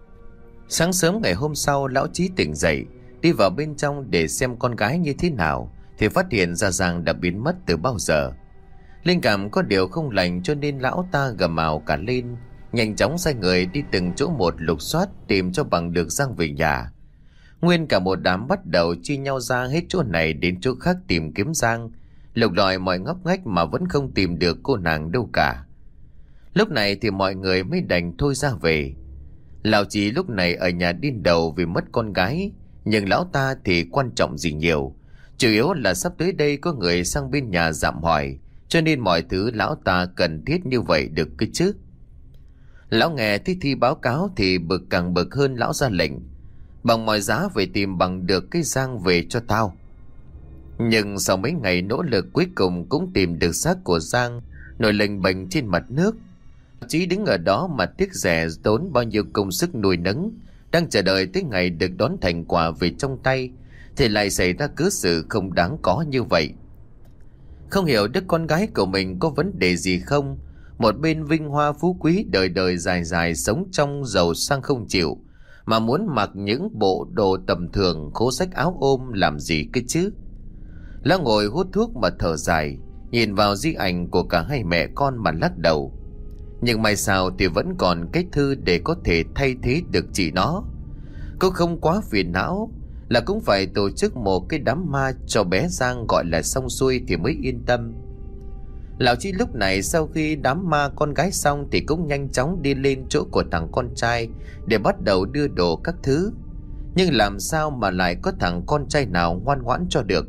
Sáng sớm ngày hôm sau, lão Chí tỉnh dậy, đi vào bên trong để xem con gái như thế nào thì phát hiện ra Giang đã biến mất từ bao giờ. Linh cảm có điều không lành cho nên lão ta gầm ào cả lên, nhanh chóng sai người đi từng chỗ một lục soát tìm cho bằng được Giang về nhà. Nguyên cả một đám bắt đầu chia nhau ra hết chỗ này đến chỗ khác tìm kiếm Giang, lục lọi mọi ngóc ngách mà vẫn không tìm được cô nàng đâu cả. Lúc này thì mọi người mới đành thôi ra về. Lão Chí lúc này ở nhà điên đầu vì mất con gái, nhưng lão ta thì quan trọng gì nhiều, chủ yếu là sắp tới đây có người sang bên nhà dạm hỏi, cho nên mọi thứ lão ta cần thiết như vậy được cứ chứ. Lão nghe Thi báo cáo thì bực càng bực hơn, lão ra lệnh: Bằng mọi giá phải tìm bằng được cái Giang về cho tao. Nhưng sau mấy ngày nỗ lực cuối cùng cũng tìm được xác của Giang nổi lềnh bềnh trên mặt nước. Chí đứng ở đó mà tiếc rẻ tốn bao nhiêu công sức nuôi nấng, đang chờ đợi tới ngày được đón thành quả về trong tay, thì lại xảy ra cớ sự không đáng có như vậy. Không hiểu đứa con gái của mình có vấn đề gì không. Một bên vinh hoa phú quý đời đời dài dài sống trong giàu sang không chịu, mà muốn mặc những bộ đồ tầm thường khố xách áo ôm làm gì cơ chứ. Lão ngồi hút thuốc mà thở dài, nhìn vào di ảnh của cả hai mẹ con mà lắc đầu. Nhưng may sao thì vẫn còn cái Thư để có thể thay thế được chị nó. Cô không quá phiền não, là cũng phải tổ chức một cái đám ma cho bé Giang gọi là xong xuôi thì mới yên tâm. Lão Chí lúc này sau khi đám ma con gái xong thì cũng nhanh chóng đi lên chỗ của thằng con trai để bắt đầu đưa đồ các thứ. Nhưng làm sao mà lại có thằng con trai nào ngoan ngoãn cho được.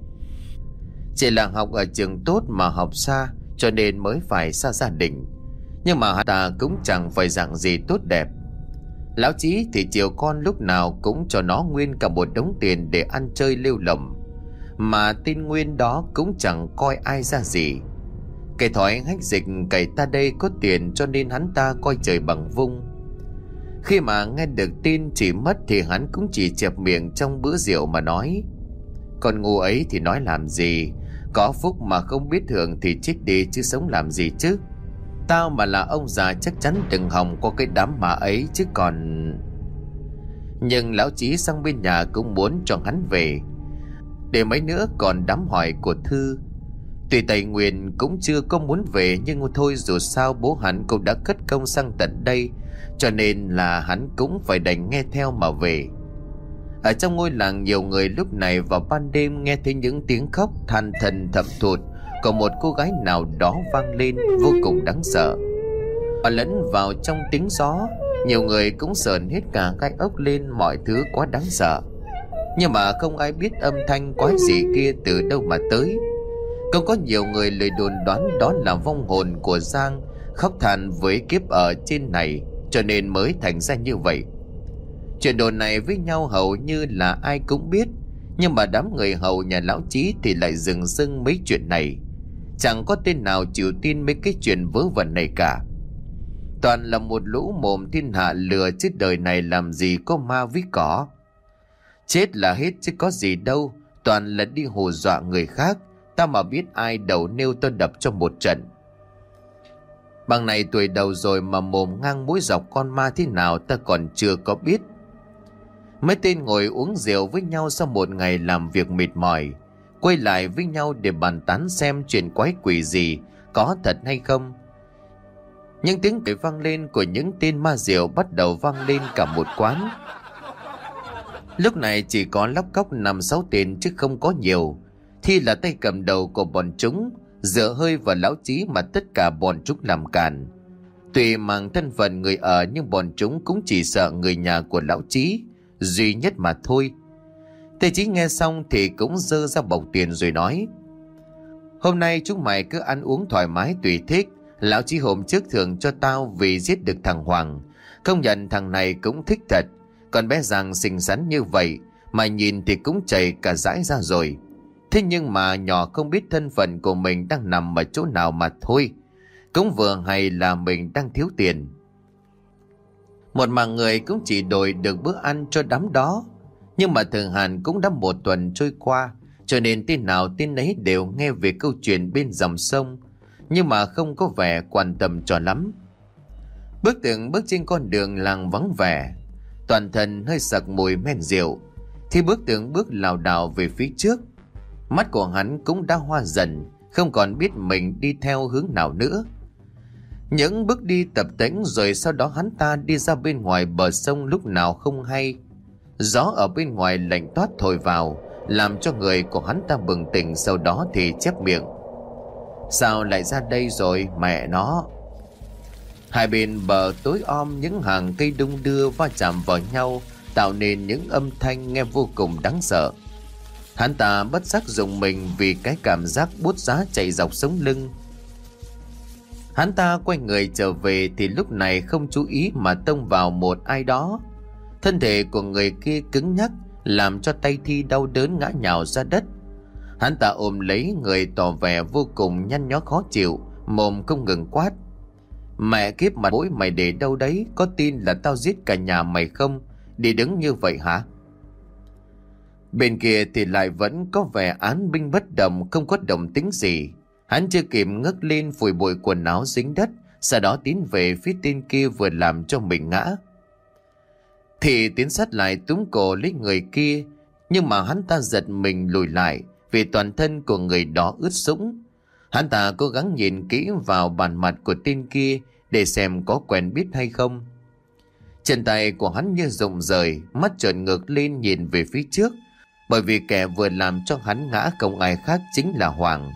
Chỉ là học ở trường tốt mà học xa, cho nên mới phải xa gia đình. Nhưng mà hắn ta cũng chẳng phải dạng gì tốt đẹp. Lão Chí thì chiều con lúc nào cũng cho nó nguyên cả một đống tiền để ăn chơi lêu lỏng, mà tên Nguyên đó cũng chẳng coi ai ra gì. Cái thói hách dịch cày ta đây có tiền cho nên hắn ta coi trời bằng vung. Khi mà nghe được tin chị mất thì hắn cũng chỉ chẹp miệng trong bữa rượu mà nói: "Con ngu ấy thì nói làm gì, có phúc mà không biết hưởng thì chết đi chứ sống làm gì chứ. Tao mà là ông già chắc chắn đừng hòng qua cái đám mà ấy chứ còn." Nhưng lão Chí sang bên nhà cũng muốn cho hắn về, để mấy nữa còn đám hỏi của Thư. Tuy Tây Nguyên cũng chưa có muốn về, nhưng thôi dù sao bố hắn cũng đã cất công sang tận đây, cho nên là hắn cũng phải đành nghe theo mà về. Ở trong ngôi làng nhiều người lúc này vào ban đêm nghe thấy những tiếng khóc than thần thậm thụt của một cô gái nào đó vang lên vô cùng đáng sợ. Và lẫn vào trong tiếng gió, nhiều người cũng sờn hết cả gai ốc lên, mọi thứ quá đáng sợ. Nhưng mà không ai biết âm thanh quái dị kia từ đâu mà tới. Cũng có nhiều người lời đồn đoán đó là vong hồn của Giang khóc than với kiếp ở trên này, cho nên mới thành ra như vậy. Chuyện đồn này với nhau hầu như là ai cũng biết, nhưng mà đám người hầu nhà lão Chí thì lại dừng dưng mấy chuyện này. Chẳng có tên nào chịu tin mấy cái chuyện vớ vẩn này cả. Toàn là một lũ mồm thiên hạ lừa, chứ đời này làm gì có ma với cỏ. Chết là hết chứ có gì đâu, toàn là đi hù dọa người khác. Ta mà biết ai đầu nêu tôi đập cho một trận. Bằng này tuổi đầu rồi mà mồm ngang mũi dọc con ma thế nào ta còn chưa có biết. Mấy tên ngồi uống rượu với nhau sau một ngày làm việc mệt mỏi, quay lại với nhau để bàn tán xem chuyện quái quỷ gì có thật hay không. Những tiếng cười vang lên của những tên ma rượu bắt đầu vang lên cả một quán. Lúc này chỉ có lóc cóc 5-6 tên chứ không có nhiều. Thi là tay cầm đầu của bọn chúng, dựa hơi vào lão Chí mà tất cả bọn chúng làm càn. Tuy mang thân phận người ở nhưng bọn chúng cũng chỉ sợ người nhà của lão Chí duy nhất mà thôi. Thầy Chí nghe xong thì cũng giơ ra bọc tiền rồi nói: "Hôm nay chúng mày cứ ăn uống thoải mái tùy thích. Lão Chí hôm trước thưởng cho tao vì giết được thằng Hoàng. Công nhận thằng này cũng thích thật. Còn bé Giang xinh xắn như vậy mà nhìn thì cũng chảy cả dãi ra rồi. Thế nhưng mà nhỏ không biết thân phận của mình đang nằm ở chỗ nào mà thôi. Cũng vừa hay là mình đang thiếu tiền. Một mạng người cũng chỉ đổi được bữa ăn cho đám đó. Nhưng mà thời hạn cũng đã 1 tuần trôi qua, cho nên tên nào tên ấy đều nghe về câu chuyện bên dòng sông, nhưng mà không có vẻ quan tâm cho lắm. Bước từng bước trên con đường làng vắng vẻ, toàn thân hơi sặc mùi men rượu, thì bước từng bước lảo đảo về phía trước. Mắt của hắn cũng đã hoa dần, không còn biết mình đi theo hướng nào nữa. Những bước đi tập tễnh rồi sau đó hắn ta đi ra bên ngoài bờ sông lúc nào không hay. Gió ở bên ngoài lạnh toát thổi vào, làm cho người của hắn ta bừng tỉnh, sau đó thì chép miệng: "Sao lại ra đây rồi mẹ nó?" Hai bên bờ tối om những hàng cây đung đưa va chạm vào nhau, tạo nên những âm thanh nghe vô cùng đáng sợ. Hắn ta bất giác rùng mình vì cái cảm giác buốt giá chạy dọc sống lưng. Hắn ta quay người trở về thì lúc này không chú ý mà tông vào một ai đó. Thân thể của người kia cứng nhắc, làm cho tay Thi đau đớn ngã nhào ra đất. Hắn ta ôm lấy người tỏ vẻ vô cùng nhăn nhó khó chịu, mồm không ngừng quát: "Mẹ kiếp, mặt mũi mày để đâu đấy? Có tin là tao giết cả nhà mày không? Đi đứng như vậy hả?" Bên kia thì lại vẫn có vẻ án binh bất động, không có động tĩnh gì. Hắn chưa kịp ngước lên phủi bụi quần áo dính đất, sau đó tiến về phía tên kia vừa làm cho mình ngã. Thì tiến sát lại túm cổ lấy người kia, nhưng mà hắn ta giật mình lùi lại vì toàn thân của người đó ướt sũng. Hắn ta cố gắng nhìn kỹ vào bản mặt của tên kia để xem có quen biết hay không. Chân tay của hắn như rụng rời, mắt trợn ngược lên nhìn về phía trước, bởi vì kẻ vừa làm cho hắn ngã không ai khác chính là Hoàng.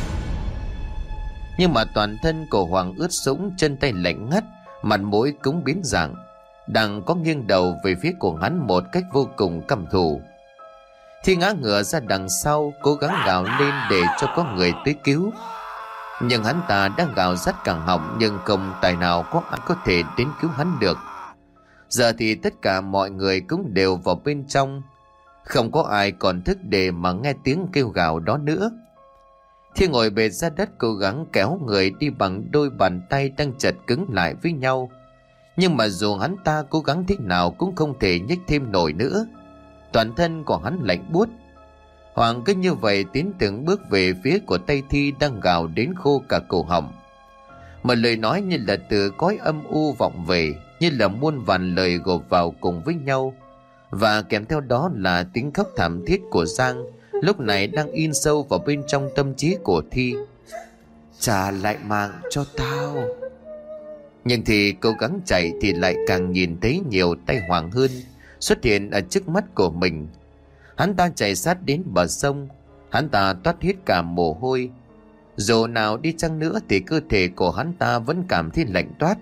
Nhưng mà toàn thân của Hoàng ướt sũng, chân tay lạnh ngắt, mặt mũi cũng biến dạng, đang có nghiêng đầu về phía của hắn một cách vô cùng căm thù. Thi ngã ngửa ra đằng sau, cố gắng gào lên để cho có người tới cứu. Nhưng hắn ta đang gào rắt cẳng họng, nhưng không tài nào có ai có thể đến cứu hắn được. Giờ thì tất cả mọi người cũng đều vào bên trong, không có ai còn thức để mà nghe tiếng kêu gào đó nữa. Thi ngồi bệt ra đất, cố gắng kéo người đi bằng đôi bàn tay đang chật cứng lại với nhau. Nhưng mà dù hắn ta cố gắng thế nào cũng không thể nhích thêm nổi nữa. Toàn thân của hắn lạnh buốt. Hoàng cứ như vậy tiến từng bước về phía của tay Thi đang gào đến khô cả cổ họng. Một lời nói như là từ cõi âm u vọng về, như là muôn vàn lời gộp vào cùng với nhau. Và kèm theo đó là tiếng khóc thảm thiết của Giang, lúc này đang in sâu vào bên trong tâm trí của Thi. "Trả lại mạng cho tao." Nhưng Thi cố gắng chạy thì lại càng nhìn thấy nhiều tay Hoàng hơn xuất hiện ở trước mắt của mình. Hắn ta chạy sát đến bờ sông, hắn ta toát hết cả mồ hôi. Dù nào đi chăng nữa thì cơ thể của hắn ta vẫn cảm thấy lạnh toát.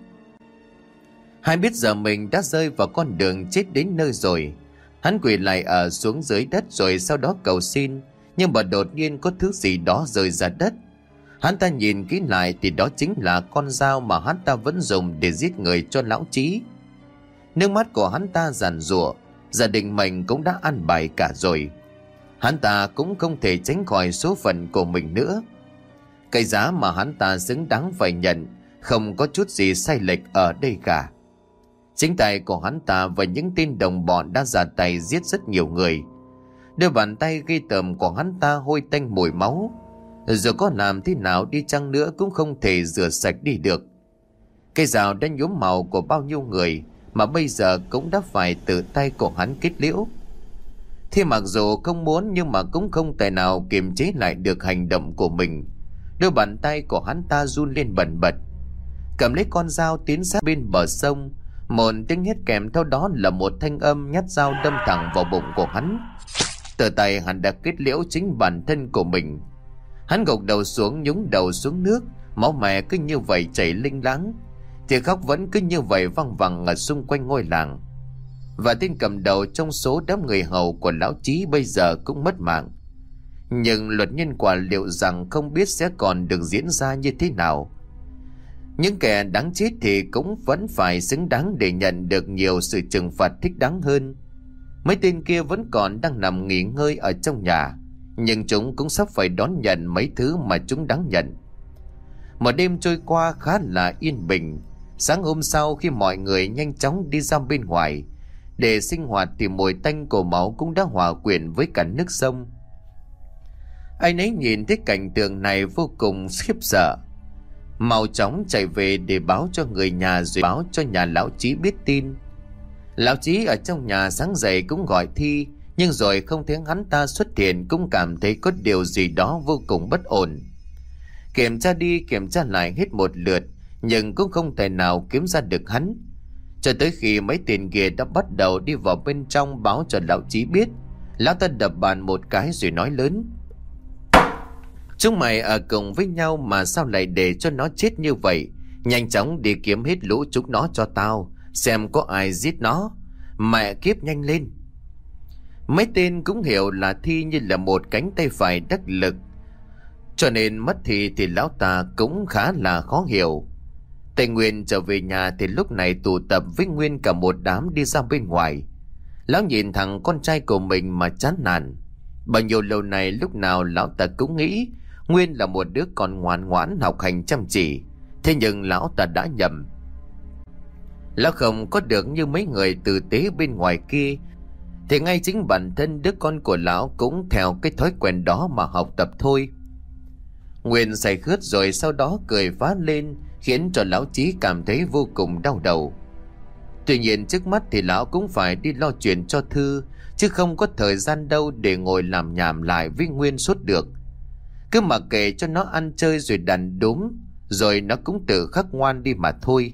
Hay biết giờ mình đã rơi vào con đường chết đến nơi rồi. Hắn quỳ lại ở xuống dưới đất rồi sau đó cầu xin, nhưng mà đột nhiên có thứ gì đó rơi ra đất. Hắn ta nhìn kỹ lại thì đó chính là con dao mà hắn ta vẫn dùng để giết người cho lão Chí. Nước mắt của hắn ta giàn giụa, gia đình mình cũng đã ăn bài cả rồi. Hắn ta cũng không thể tránh khỏi số phận của mình nữa. Cái giá mà hắn ta xứng đáng phải nhận không có chút gì sai lệch ở đây cả. Chính tay của hắn ta và những tên đồng bọn đã ra tay giết rất nhiều người. Đôi bàn tay ghê tởm của hắn ta hôi tanh mùi máu, dù có làm thế nào đi chăng nữa cũng không thể rửa sạch đi được. Cây rào đã nhuốm màu của bao nhiêu người mà bây giờ cũng đã phải tự tay của hắn kết liễu. Thì mặc dù không muốn nhưng mà cũng không tài nào kiềm chế lại được hành động của mình. Đôi bàn tay của hắn ta run lên bần bật, cầm lấy con dao tiến sát bên bờ sông. Một tiếng hét kèm theo đó là một thanh âm nhát dao đâm thẳng vào bụng của hắn. Từ tay hắn đã kết liễu chính bản thân của mình. Hắn gục đầu xuống, nhúng đầu xuống nước, máu me cứ như vậy chảy linh láng. Tiếng khóc vẫn cứ như vậy văng vẳng ở xung quanh ngôi làng. Và tên cầm đầu trong số đám người hầu của lão Chí bây giờ cũng mất mạng. Nhưng luật nhân quả liệu rằng không biết sẽ còn được diễn ra như thế nào. Những kẻ đáng chết thì cũng vẫn phải xứng đáng để nhận được nhiều sự trừng phạt thích đáng hơn. Mấy tên kia vẫn còn đang nằm nghỉ ngơi ở trong nhà, nhưng chúng cũng sắp phải đón nhận mấy thứ mà chúng đáng nhận. Một đêm trôi qua khá là yên bình. Sáng hôm sau khi mọi người nhanh chóng đi ra bên ngoài để sinh hoạt thì mùi tanh của máu cũng đã hòa quyện với cả nước sông. Ai nấy nhìn thấy cảnh tượng này vô cùng khiếp sợ, mau chóng chạy về để báo cho người nhà rồi báo cho nhà lão Chí biết tin. Lão Chí ở trong nhà sáng dậy cũng gọi Thi, nhưng rồi không thấy hắn ta xuất hiện cũng cảm thấy có điều gì đó vô cùng bất ổn. Kiểm tra đi kiểm tra lại hết một lượt nhưng cũng không thể nào kiếm ra được hắn, cho tới khi mấy tên kia đã bắt đầu đi vào bên trong báo cho lão Chí biết. Lão ta đập bàn một cái rồi nói lớn: "Chúng mày ở cùng với nhau mà sao lại để cho nó chết như vậy? Nhanh chóng đi kiếm hết lũ chúng nó cho tao, xem có ai giết nó. Mẹ kiếp, nhanh lên!" Mấy tên cũng hiểu là Thi như là một cánh tay phải đắc lực, cho nên mất thì lão ta cũng khá là khó hiểu. Tây Nguyên trở về nhà thì lúc này tụ tập với nguyên cả một đám đi ra bên ngoài. Lão nhìn thằng con trai của mình mà chán nản. Bao nhiêu lâu nay lúc nào lão ta cũng nghĩ Nguyên là một đứa con ngoan ngoãn học hành chăm chỉ. Thế nhưng lão ta đã nhầm. Lão không có được như mấy người tử tế bên ngoài kia, thì ngay chính bản thân đứa con của lão cũng theo cái thói quen đó mà học tập thôi. Nguyên say khướt rồi sau đó cười phá lên, khiến cho lão Chí cảm thấy vô cùng đau đầu. Tuy nhiên trước mắt thì lão cũng phải đi lo chuyện cho Thư, chứ không có thời gian đâu để ngồi làm nhảm lại với Nguyên suốt được. Cứ mặc kệ cho nó ăn chơi rồi đàn đúm, rồi nó cũng tự khắc ngoan đi mà thôi.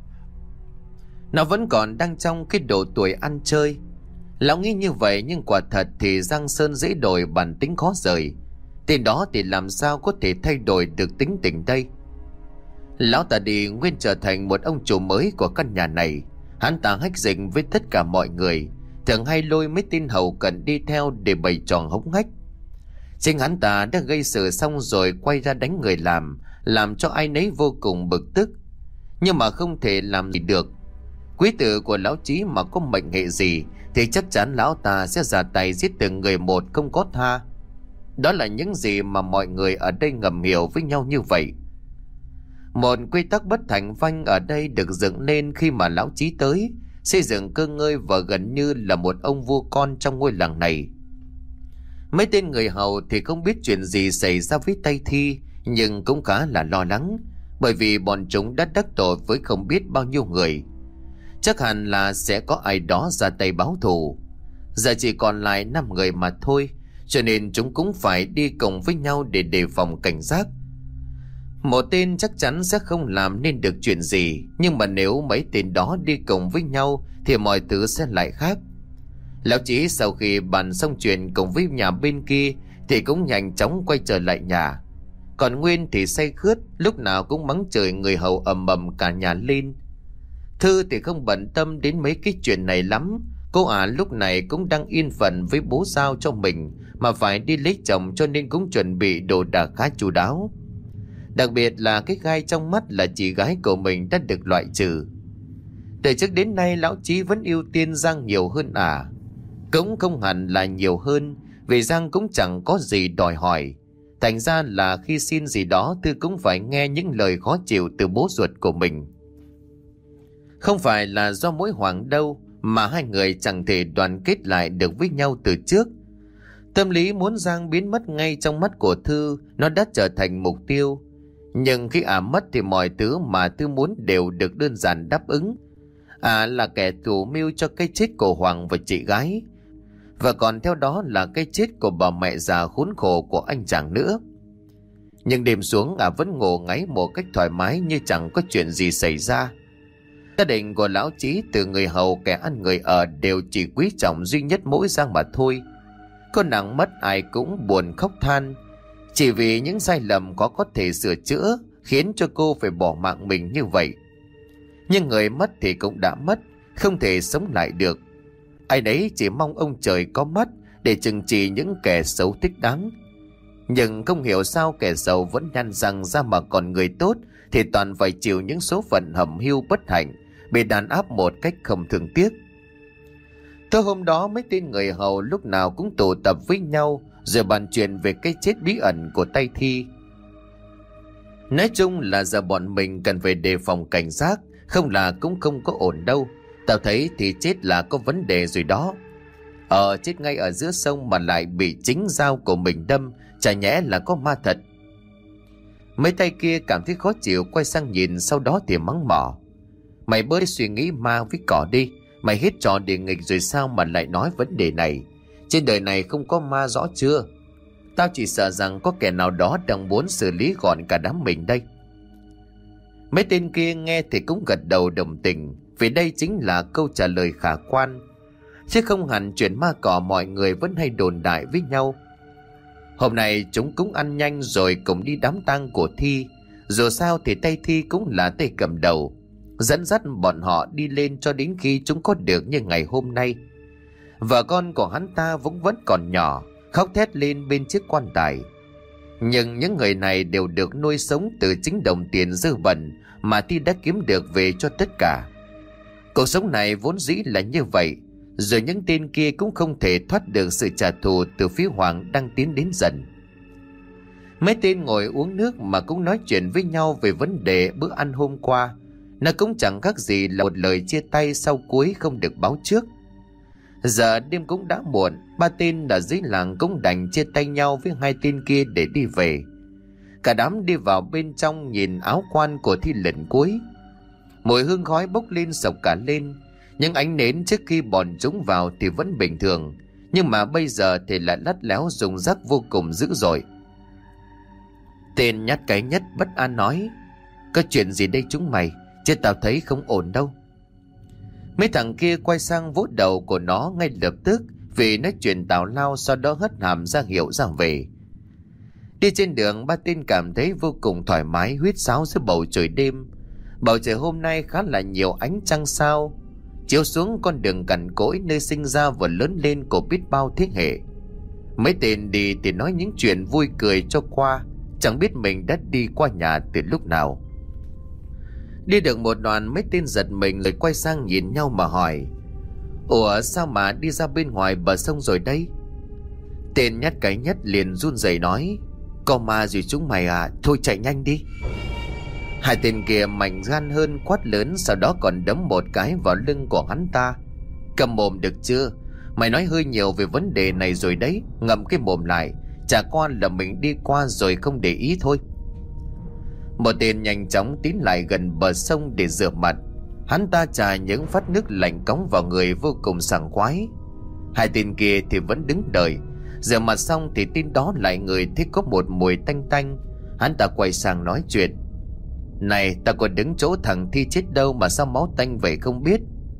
Nó vẫn còn đang trong cái độ tuổi ăn chơi. Lão nghĩ như vậy, nhưng quả thật thì Giang Sơn dễ đổi, bản tính khó rời. Tên đó thì làm sao có thể thay đổi được tính tình đây. Lão ta đi, Nguyên trở thành một ông chủ mới của căn nhà này. Hắn ta hách dịch với tất cả mọi người, thường hay lôi mấy tên hầu cận đi theo để bày trò hống hách. Chính hắn ta đã gây sự xong rồi quay ra đánh người làm cho ai nấy vô cùng bực tức. Nhưng mà không thể làm gì được. Quý tử của lão Chí mà có mệnh hệ gì thì chắc chắn lão ta sẽ ra tay giết từng người một không có tha. Đó là những gì mà mọi người ở đây ngầm hiểu với nhau như vậy. Một quy tắc bất thành văn ở đây được dựng lên khi mà lão Chí tới, xây dựng cơ ngơi và gần như là một ông vua con trong ngôi làng này. Mấy tên người hầu thì không biết chuyện gì xảy ra với Tây Thi, nhưng cũng khá là lo lắng, bởi vì bọn chúng đã đắc tội với không biết bao nhiêu người. Chắc hẳn là sẽ có ai đó ra tay báo thù. Giờ chỉ còn lại 5 người mà thôi, cho nên chúng cũng phải đi cùng với nhau để đề phòng cảnh giác. Một tên chắc chắn sẽ không làm nên được chuyện gì, nhưng mà nếu mấy tên đó đi cùng với nhau thì mọi thứ sẽ lại khác. Lão Chí sau khi bàn xong chuyện cùng với nhà bên kia thì cũng nhanh chóng quay trở lại nhà. Còn Nguyên thì say khướt, lúc nào cũng mắng chửi người hầu ầm ầm cả nhà lên. Thư thì không bận tâm đến mấy cái chuyện này lắm. Cô lúc này cũng đang yên phận với bố giao cho mình mà phải đi lấy chồng, cho nên cũng chuẩn bị đồ đạc khá chu đáo. Đặc biệt là cái gai trong mắt là chị gái của mình đã được loại trừ. Từ trước đến nay lão Chí vẫn ưu tiên Giang nhiều hơn cũng không hẳn là nhiều hơn, vì Giang cũng chẳng có gì đòi hỏi. Thành ra là khi xin gì đó Thư cũng phải nghe những lời khó chịu từ bố ruột của mình. Không phải là do mối hoàng đâu, mà hai người chẳng thể đoàn kết lại được với nhau từ trước. Tâm lý muốn Giang biến mất ngay trong mắt của Thư nó đã trở thành mục tiêu. Nhưng khi mất thì mọi thứ mà Thư muốn đều được đơn giản đáp ứng. Là kẻ thủ mưu cho cái chết của Hoàng và chị gái, và còn theo đó là cái chết của bà mẹ già khốn khổ của anh chàng nữa. Nhưng đêm xuống vẫn ngủ ngáy một cách thoải mái như chẳng có chuyện gì xảy ra. Gia đình của lão Chí, từ người hầu kẻ ăn người ở, đều chỉ quý trọng duy nhất mỗi Giang mà thôi. Cô nàng mất ai cũng buồn khóc than, chỉ vì những sai lầm có thể sửa chữa khiến cho cô phải bỏ mạng mình như vậy. Nhưng người mất thì cũng đã mất, không thể sống lại được. Ai đấy chỉ mong ông trời có mắt để trừng trị những kẻ xấu thích đáng. Nhưng không hiểu sao kẻ xấu vẫn nhăn răng ra, mà còn người tốt thì toàn phải chịu những số phận hẩm hiu bất hạnh, bị đàn áp một cách không thương tiếc. Tối hôm đó mấy tên người hầu lúc nào cũng tụ tập với nhau rồi bàn chuyện về cái chết bí ẩn của Tây Thi. Nói chung là giờ bọn mình cần phải đề phòng cảnh giác, không là cũng không có ổn đâu. Tao thấy thì chết là có vấn đề rồi đó. Chết ngay ở giữa sông mà lại bị chính dao của mình đâm, chả nhẽ là có ma thật. Mấy tay kia cảm thấy khó chịu, quay sang nhìn, sau đó thì mắng mỏ: Mày bớt suy nghĩ ma với cỏ đi. Mày hết trò địa nghịch rồi sao mà lại nói vấn đề này? Trên đời này không có ma, rõ chưa? Tao chỉ sợ rằng có kẻ nào đó đang muốn xử lý gọn cả đám mình đây. Mấy tên kia nghe thì cũng gật đầu đồng tình, vì đây chính là câu trả lời khả quan, chứ không hẳn chuyện ma cỏ mọi người vẫn hay đồn đại với nhau. Hôm nay chúng cũng ăn nhanh rồi cùng đi đám tang của Thi. Dù sao thì Tây Thi cũng là tay cầm đầu, dẫn dắt bọn họ đi lên cho đến khi chúng có được như ngày hôm nay. Vợ con của hắn ta vẫn còn nhỏ, khóc thét lên bên chiếc quan tài. Nhưng những người này đều được nuôi sống từ chính đồng tiền dơ bẩn mà Thi đã kiếm được về cho tất cả. Cuộc sống này vốn dĩ là như vậy, rồi những tên kia cũng không thể thoát được sự trả thù từ phía Hoàng đang tiến đến dần. Mấy tên ngồi uống nước mà cũng nói chuyện với nhau về vấn đề bữa ăn hôm qua. Nó cũng chẳng khác gì là một lời chia tay sau cuối không được báo trước. Giờ đêm cũng đã muộn, ba tên ở dưới làng cũng đành chia tay nhau với hai tên kia để đi về. Cả đám đi vào bên trong nhìn áo quan của Thi lần cuối. Mùi hương khói bốc lên sộc cả lên. Những ánh nến trước khi bọn chúng vào thì vẫn bình thường, nhưng mà bây giờ thì lại lắt léo rung rắc vô cùng dữ dội. Tên nhát cái nhất bất an nói: "Có chuyện gì đây chúng mày? Chứ tao thấy không ổn đâu." Mấy thằng kia quay sang vỗ đầu của nó ngay lập tức, vì nói chuyện tào lao, sau đó hất hàm ra hiệu ra về. Đi trên đường, ba tên cảm thấy vô cùng thoải mái, huýt sáo giữa bầu trời đêm. Bầu trời hôm nay khá là nhiều ánh trăng sao chiếu xuống con đường cằn cỗi nơi sinh ra và lớn lên của biết bao thế hệ. Mấy tên đi thì nói những chuyện vui cười cho qua, chẳng biết mình đã đi qua nhà từ lúc nào. Đi được một đoạn, mấy tên giật mình rồi quay sang nhìn nhau mà hỏi: "Ủa sao mà đi ra bên ngoài bờ sông rồi đây?" Tên nhát cái nhất liền run rẩy nói: "Có ma rồi chúng mày à, thôi chạy nhanh đi." Hai tên kia mạnh gan hơn, quát lớn, sau đó còn đấm một cái vào lưng của hắn ta. "Cầm mồm được chưa? Mày nói hơi nhiều về vấn đề này rồi đấy, ngậm cái mồm lại, chả qua là mình đi qua rồi không để ý thôi." Một tên nhanh chóng tiến lại gần bờ sông để rửa mặt. Hắn ta chà những phát nước lạnh cóng vào người vô cùng sảng khoái. Hai tên kia thì vẫn đứng đợi. Rửa mặt xong thì tên đó lại người thấy có một mùi tanh tanh. Hắn ta quay sang nói chuyện: "Này, ta còn đứng chỗ thằng Thi chết đâu mà sao máu tanh vậy không biết?"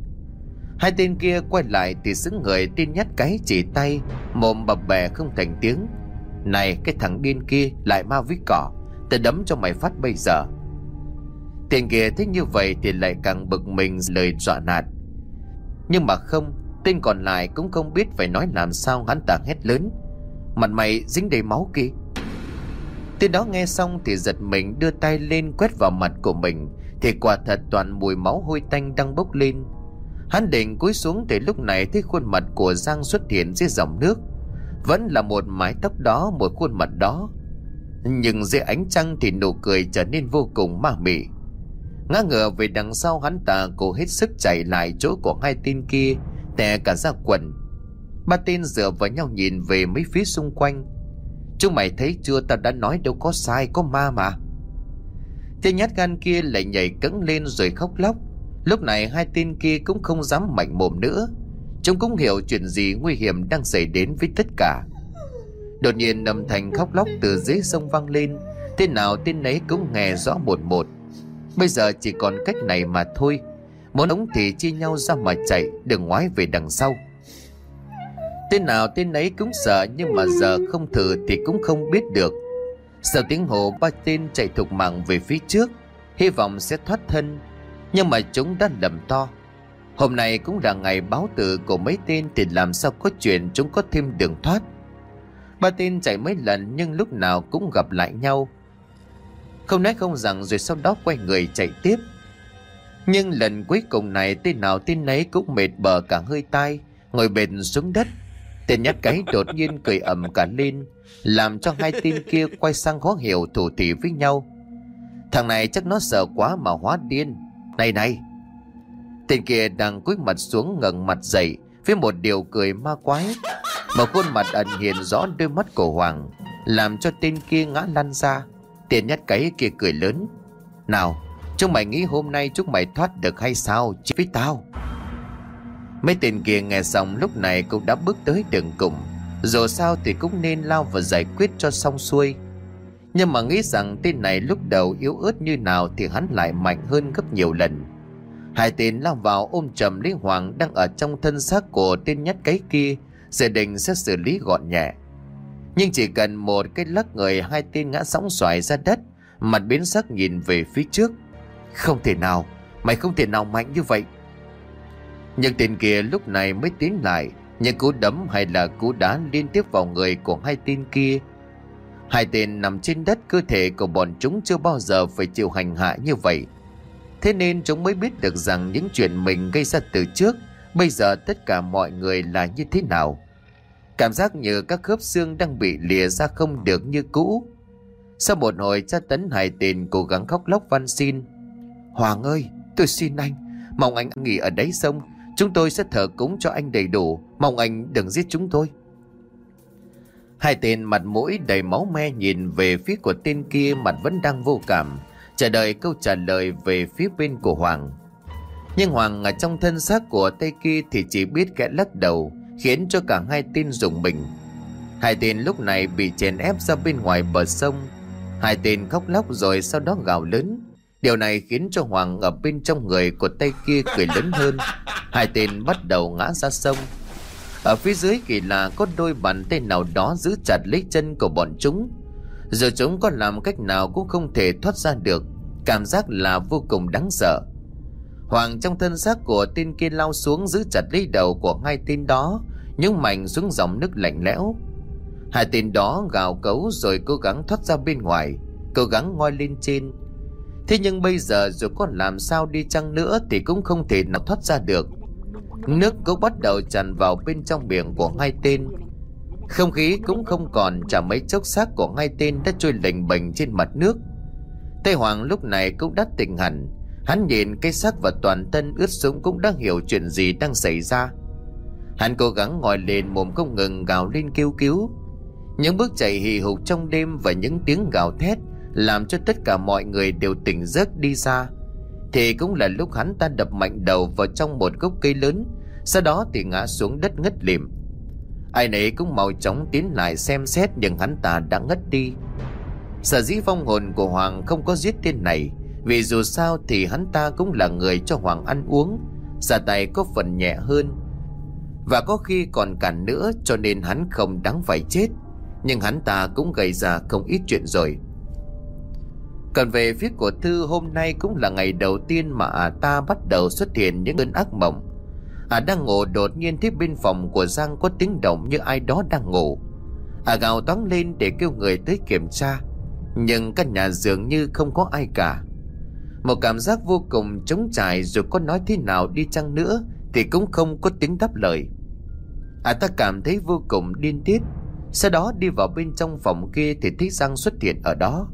Hai tên kia quay lại thì xứng người, tên nhát cái chỉ tay, mồm bập bẹ không thành tiếng: "Này, cái thằng điên kia lại ma ví cỏ, ta đấm cho mày phát bây giờ." Tên kia thấy như vậy thì lại càng bực mình lời dọa nạt. Nhưng mà không, tên còn lại cũng không biết phải nói làm sao, hắn ta hét lớn: "Mặt mày dính đầy máu kìa!" Tên đó nghe xong thì giật mình, đưa tay lên quét vào mặt của mình thì quả thật toàn mùi máu hôi tanh đang bốc lên. Hắn định cúi xuống thì lúc này thấy khuôn mặt của Giang xuất hiện dưới dòng nước. Vẫn là một mái tóc đó, một khuôn mặt đó, nhưng dưới ánh trăng thì nụ cười trở nên vô cùng ma mị. Ngã ngửa về đằng sau hắn ta, cố hết sức chạy lại chỗ của hai tên kia, tè cả ra quần. Ba tên dựa vào nhau nhìn về mấy phía xung quanh: "Chúng mày thấy chưa, tao đã nói đâu có sai, có ma mà." Tên nhát gan kia lại nhảy cẫng lên rồi khóc lóc. Lúc này hai tên kia cũng không dám mạnh mồm nữa. Chúng cũng hiểu chuyện gì nguy hiểm đang xảy đến với tất cả. Đột nhiên âm thanh khóc lóc từ dưới sông vang lên, tên nào tên nấy cũng nghe rõ một một. Bây giờ chỉ còn cách này mà thôi, muốn ống thì chia nhau ra mà chạy, đừng ngoái về đằng sau. Tên nào tên nấy cũng sợ, nhưng mà giờ không thử thì cũng không biết được. Sau tiếng hô, ba tên chạy thục mạng về phía trước, hy vọng sẽ thoát thân. Nhưng mà chúng đã lầm to. Hôm nay cũng là ngày báo tử của mấy tên thì làm sao có chuyện chúng có thêm đường thoát. Ba tên chạy mấy lần nhưng lúc nào cũng gặp lại nhau, không nói không rằng, rồi sau đó quay người chạy tiếp. Nhưng lần cuối cùng này tên nào tên nấy cũng mệt bờ cả hơi tai, ngồi bệt xuống đất. Tên nhát cái đột nhiên cười ầm cả lên, làm cho hai tên kia quay sang khó hiểu thủ thỉ với nhau: "Thằng này chắc nó sợ quá mà hóa điên. Này này!" Tên kia đang cúi mặt xuống ngẩng mặt dậy với một điều cười ma quái. Một khuôn mặt ẩn hiện rõ đôi mắt của Hoàng, làm cho tên kia ngã lăn ra. Tên nhát cái kia cười lớn: "Nào, chúng mày nghĩ hôm nay chúng mày thoát được hay sao chỉ với tao?" Mấy tên kia nghe xong lúc này cũng đã bước tới đường cùng. Dù sao thì cũng nên lao vào giải quyết cho xong xuôi. Nhưng mà nghĩ rằng tên này lúc đầu yếu ớt như nào thì hắn lại mạnh hơn gấp nhiều lần. Hai tên lao vào ôm chầm lấy Hoàng đang ở trong thân xác của tên nhát cái kia, dự định sẽ xử lý gọn nhẹ. Nhưng chỉ cần một cái lắc người, hai tên ngã sóng xoài ra đất, mặt biến sắc nhìn về phía trước. "Không thể nào, mày không thể nào mạnh như vậy." Nhưng tên kia lúc này mới tiến lại, những cú đấm hay là cú đá liên tiếp vào người của hai tên kia. Hai tên nằm trên đất, cơ thể của bọn chúng chưa bao giờ phải chịu hành hạ như vậy. Thế nên chúng mới biết được rằng những chuyện mình gây ra từ trước bây giờ tất cả mọi người là như thế nào. Cảm giác như các khớp xương đang bị lìa ra không được như cũ. Sau một hồi tra tấn, hai tên cố gắng khóc lóc van xin: Hoàng ơi, tôi xin anh, mong anh nghỉ ở đáy sông, chúng tôi sẽ thờ cúng cho anh đầy đủ, mong anh đừng giết chúng tôi. Hai tên mặt mũi đầy máu me nhìn về phía của tên kia, mặt vẫn đang vô cảm, chờ đợi câu trả lời về phía bên của Hoàng. Nhưng Hoàng ở trong thân xác của tay kia thì chỉ biết khẽ lắc đầu, khiến cho cả hai tên rùng mình. Hai tên lúc này bị chèn ép ra bên ngoài bờ sông. Hai tên khóc lóc rồi sau đó gào lớn. Điều này khiến cho Hoàng ở bên trong người của tay kia cười lớn hơn. Hai tên bắt đầu ngã ra sông. Ở phía dưới kỳ lạ có đôi bàn tay nào đó giữ chặt lấy chân của bọn chúng. Giờ chúng có làm cách nào cũng không thể thoát ra được. Cảm giác là vô cùng đáng sợ. Hoàng trong thân xác của tên kia lao xuống, giữ chặt lấy đầu của hai tên đó, nhúng mạnh xuống dòng nước lạnh lẽo. Hai tên đó gào cấu rồi cố gắng thoát ra bên ngoài, cố gắng ngoi lên trên. Thế nhưng bây giờ dù có làm sao đi chăng nữa thì cũng không thể nào thoát ra được. Nước cũng bắt đầu tràn vào bên trong miệng của hai tên. Không khí cũng không còn, chả mấy chốc xác của hai tên đã trôi lềnh bềnh trên mặt nước. Tây Hoàng lúc này cũng đã tỉnh hẳn. Hắn nhìn cái xác và toàn thân ướt sũng cũng đã hiểu chuyện gì đang xảy ra. Hắn cố gắng ngồi lên, mồm không ngừng gào lên kêu cứu. Những bước chạy hì hục trong đêm và những tiếng gào thét làm cho tất cả mọi người đều tỉnh giấc đi ra. Thì cũng là lúc hắn ta đập mạnh đầu vào trong một gốc cây lớn, sau đó thì ngã xuống đất ngất lịm. Ai nấy cũng mau chóng tiến lại xem xét, nhưng hắn ta đã ngất đi. Sở dĩ vong hồn của Hoàng không có giết tên này, vì dù sao thì hắn ta cũng là người cho Hoàng ăn uống, ra tay có phần nhẹ hơn, và có khi còn cản nữa, cho nên hắn không đáng phải chết. Nhưng hắn ta cũng gây ra không ít chuyện rồi. Còn về phía của Thư, hôm nay cũng là ngày đầu tiên mà ta bắt đầu xuất hiện những cơn ác mộng. Đang ngủ, đột nhiên thấy bên phòng của Giang có tiếng động như ai đó đang ngủ. Gào toáng lên để kêu người tới kiểm tra, nhưng căn nhà dường như không có ai cả. Một cảm giác vô cùng trống trải, dù có nói thế nào đi chăng nữa thì cũng không có tiếng đáp lời. Ta cảm thấy vô cùng điên tiết. Sau đó đi vào bên trong phòng kia thì thấy Giang xuất hiện ở đó.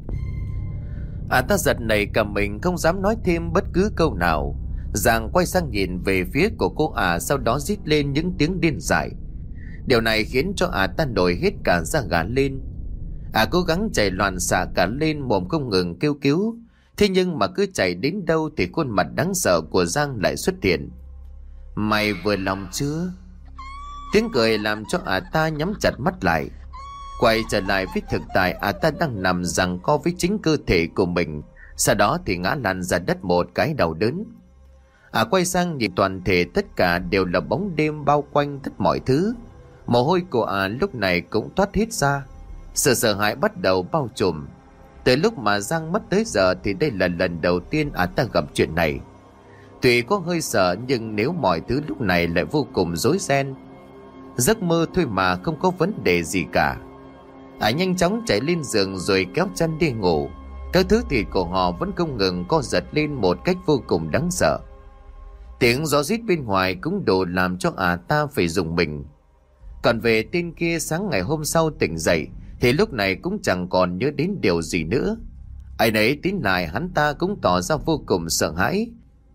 Ta giật nảy cả mình, không dám nói thêm bất cứ câu nào. Giang quay sang nhìn về phía của cô, sau đó rít lên những tiếng điên dại. Điều này khiến cho ta nổi hết cả da gà lên. Cố gắng chạy loạn xạ cả lên, mồm không ngừng kêu cứu. Thế nhưng mà cứ chạy đến đâu thì khuôn mặt đáng sợ của Giang lại xuất hiện. Mày vừa lòng chưa? Tiếng cười làm cho ta nhắm chặt mắt lại. Quay trở lại với thực tại, ta đang nằm giằng co với chính cơ thể của mình. Sau đó thì ngã lăn ra đất một cái đau đớn. Quay sang nhìn toàn thể, tất cả đều là bóng đêm bao quanh tất mọi thứ. Mồ hôi của lúc này cũng toát hết ra. Sự sợ hãi bắt đầu bao trùm. Từ lúc mà Giang mất tới giờ thì đây là lần đầu tiên ta gặp chuyện này. Tuy có hơi sợ, nhưng nếu mọi thứ lúc này lại vô cùng rối ren. Giấc mơ thôi mà, không có vấn đề gì cả. Nhanh chóng chạy lên giường rồi kéo chăn đi ngủ. Các thứ thì của họ vẫn không ngừng co giật lên một cách vô cùng đáng sợ. Tiếng gió rít bên ngoài cũng đủ làm cho ta phải rùng mình. Còn về tên kia, sáng ngày hôm sau tỉnh dậy thì lúc này cũng chẳng còn nhớ đến điều gì nữa. Ai nấy tín lại, hắn ta cũng tỏ ra vô cùng sợ hãi.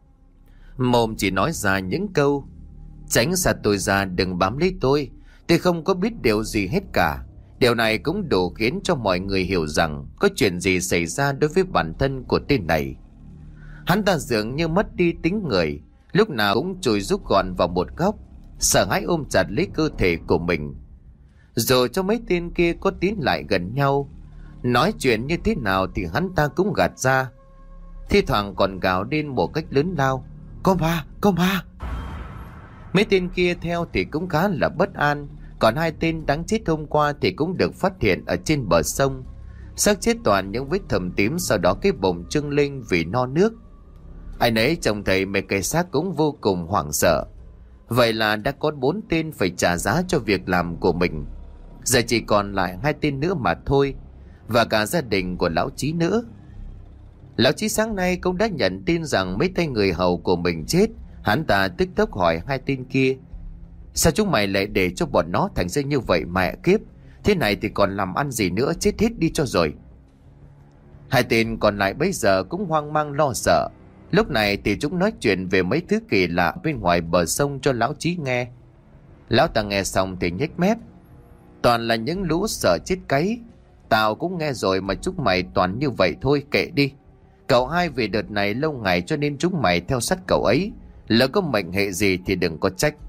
Mồm chỉ nói ra những câu: tránh xa tôi ra, đừng bám lấy tôi không có biết điều gì hết cả. Điều này cũng đủ khiến cho mọi người hiểu rằng có chuyện gì xảy ra đối với bản thân của tên này. Hắn ta dường như mất đi tính người, lúc nào cũng chùi rúc gọn vào một góc, sợ hãi ôm chặt lấy cơ thể của mình. Rồi cho mấy tên kia có tiến lại gần nhau, nói chuyện như thế nào thì hắn ta cũng gạt ra. Thi thoảng còn gào lên một cách lớn lao: có ma, có ma. Mấy tên kia theo thì cũng khá là bất an. Còn hai tên đáng chết hôm qua thì cũng được phát hiện ở trên bờ sông, xác chết toàn những vết thâm tím, sau đó cái bụng trưng lên vì no nước. Ai nấy trông thấy mấy cái xác cũng vô cùng hoảng sợ. Vậy là đã có 4 tên phải trả giá cho việc làm của mình. Giờ chỉ còn lại 2 tên nữa mà thôi, và cả gia đình của lão Chí nữa. Lão Chí sáng nay cũng đã nhận tin rằng mấy tay người hầu của mình chết. Hắn ta tức tốc hỏi hai tên kia: sao chúng mày lại để cho bọn nó thành ra như vậy mẹ kiếp? Thế này thì còn làm ăn gì nữa, chết hết đi cho rồi. Hai tên còn lại bây giờ cũng hoang mang lo sợ. Lúc này thì chúng nói chuyện về mấy thứ kỳ lạ bên ngoài bờ sông cho lão Chí nghe. Lão ta nghe xong thì nhếch mép: toàn là những lũ sợ chết cáy. Tao cũng nghe rồi mà chúng mày toàn như vậy thôi, kệ đi. Cậu hai về đợt này lâu ngày cho nên chúng mày theo sát cậu ấy, lỡ có mệnh hệ gì thì đừng có trách.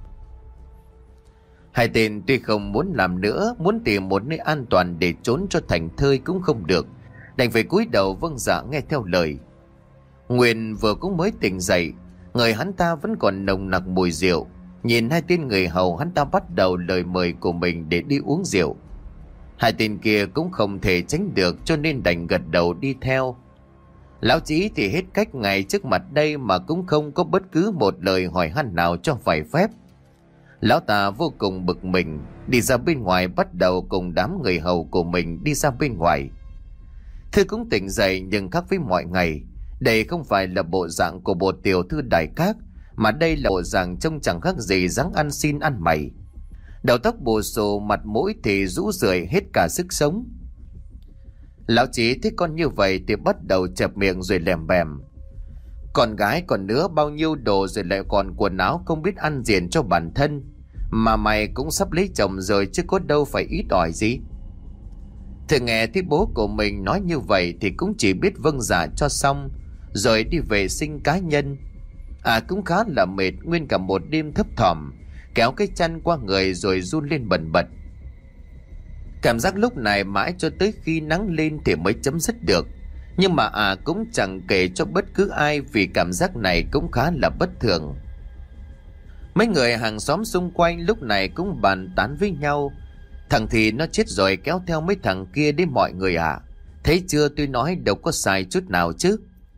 Hai tên tuy không muốn làm nữa, muốn tìm một nơi an toàn để trốn cho thành thơi cũng không được, đành phải cúi đầu vâng dạ nghe theo lời. Nguyên vừa cũng mới tỉnh dậy, người hắn ta vẫn còn nồng nặc mùi rượu. Nhìn hai tên người hầu, hắn ta bắt đầu lời mời của mình để đi uống rượu. Hai tên kia cũng không thể tránh được cho nên đành gật đầu đi theo. Lão Chí thì hết cách ngay trước mặt đây mà cũng không có bất cứ một lời hỏi han nào cho phải phép. Lão ta vô cùng bực mình, đi ra bên ngoài bắt đầu cùng đám người hầu của mình đi ra bên ngoài. Thư cũng tỉnh dậy nhưng khác với mọi ngày. Đây không phải là bộ dạng của bộ tiểu thư đại các, mà đây là bộ dạng trông chẳng khác gì dáng ăn xin ăn mày. Đầu tóc bù xù, mặt mũi thì rũ rượi hết cả sức sống. Lão Chí thấy con như vậy thì bắt đầu chẹp miệng rồi lèm bèm: con gái còn nữa bao nhiêu đồ rồi lại còn quần áo không biết ăn diện cho bản thân, mà mày cũng sắp lấy chồng rồi chứ có đâu phải ít ỏi gì. Thử nghe thấy bố của mình nói như vậy thì cũng chỉ biết vâng dạ cho xong rồi đi vệ sinh cá nhân. Cũng khá là mệt, nguyên cả một đêm thấp thỏm, kéo cái chăn qua người rồi run lên bần bật. Cảm giác lúc này mãi cho tới khi nắng lên thì mới chấm dứt được. Nhưng mà cũng chẳng kể cho bất cứ ai vì cảm giác này cũng khá là bất thường. Mấy người hàng xóm xung quanh lúc này cũng bàn tán với nhau: thằng thì nó chết rồi kéo theo mấy thằng kia đấy mọi người à. Thấy chưa, tôi nói đâu có sai chút nào chứ.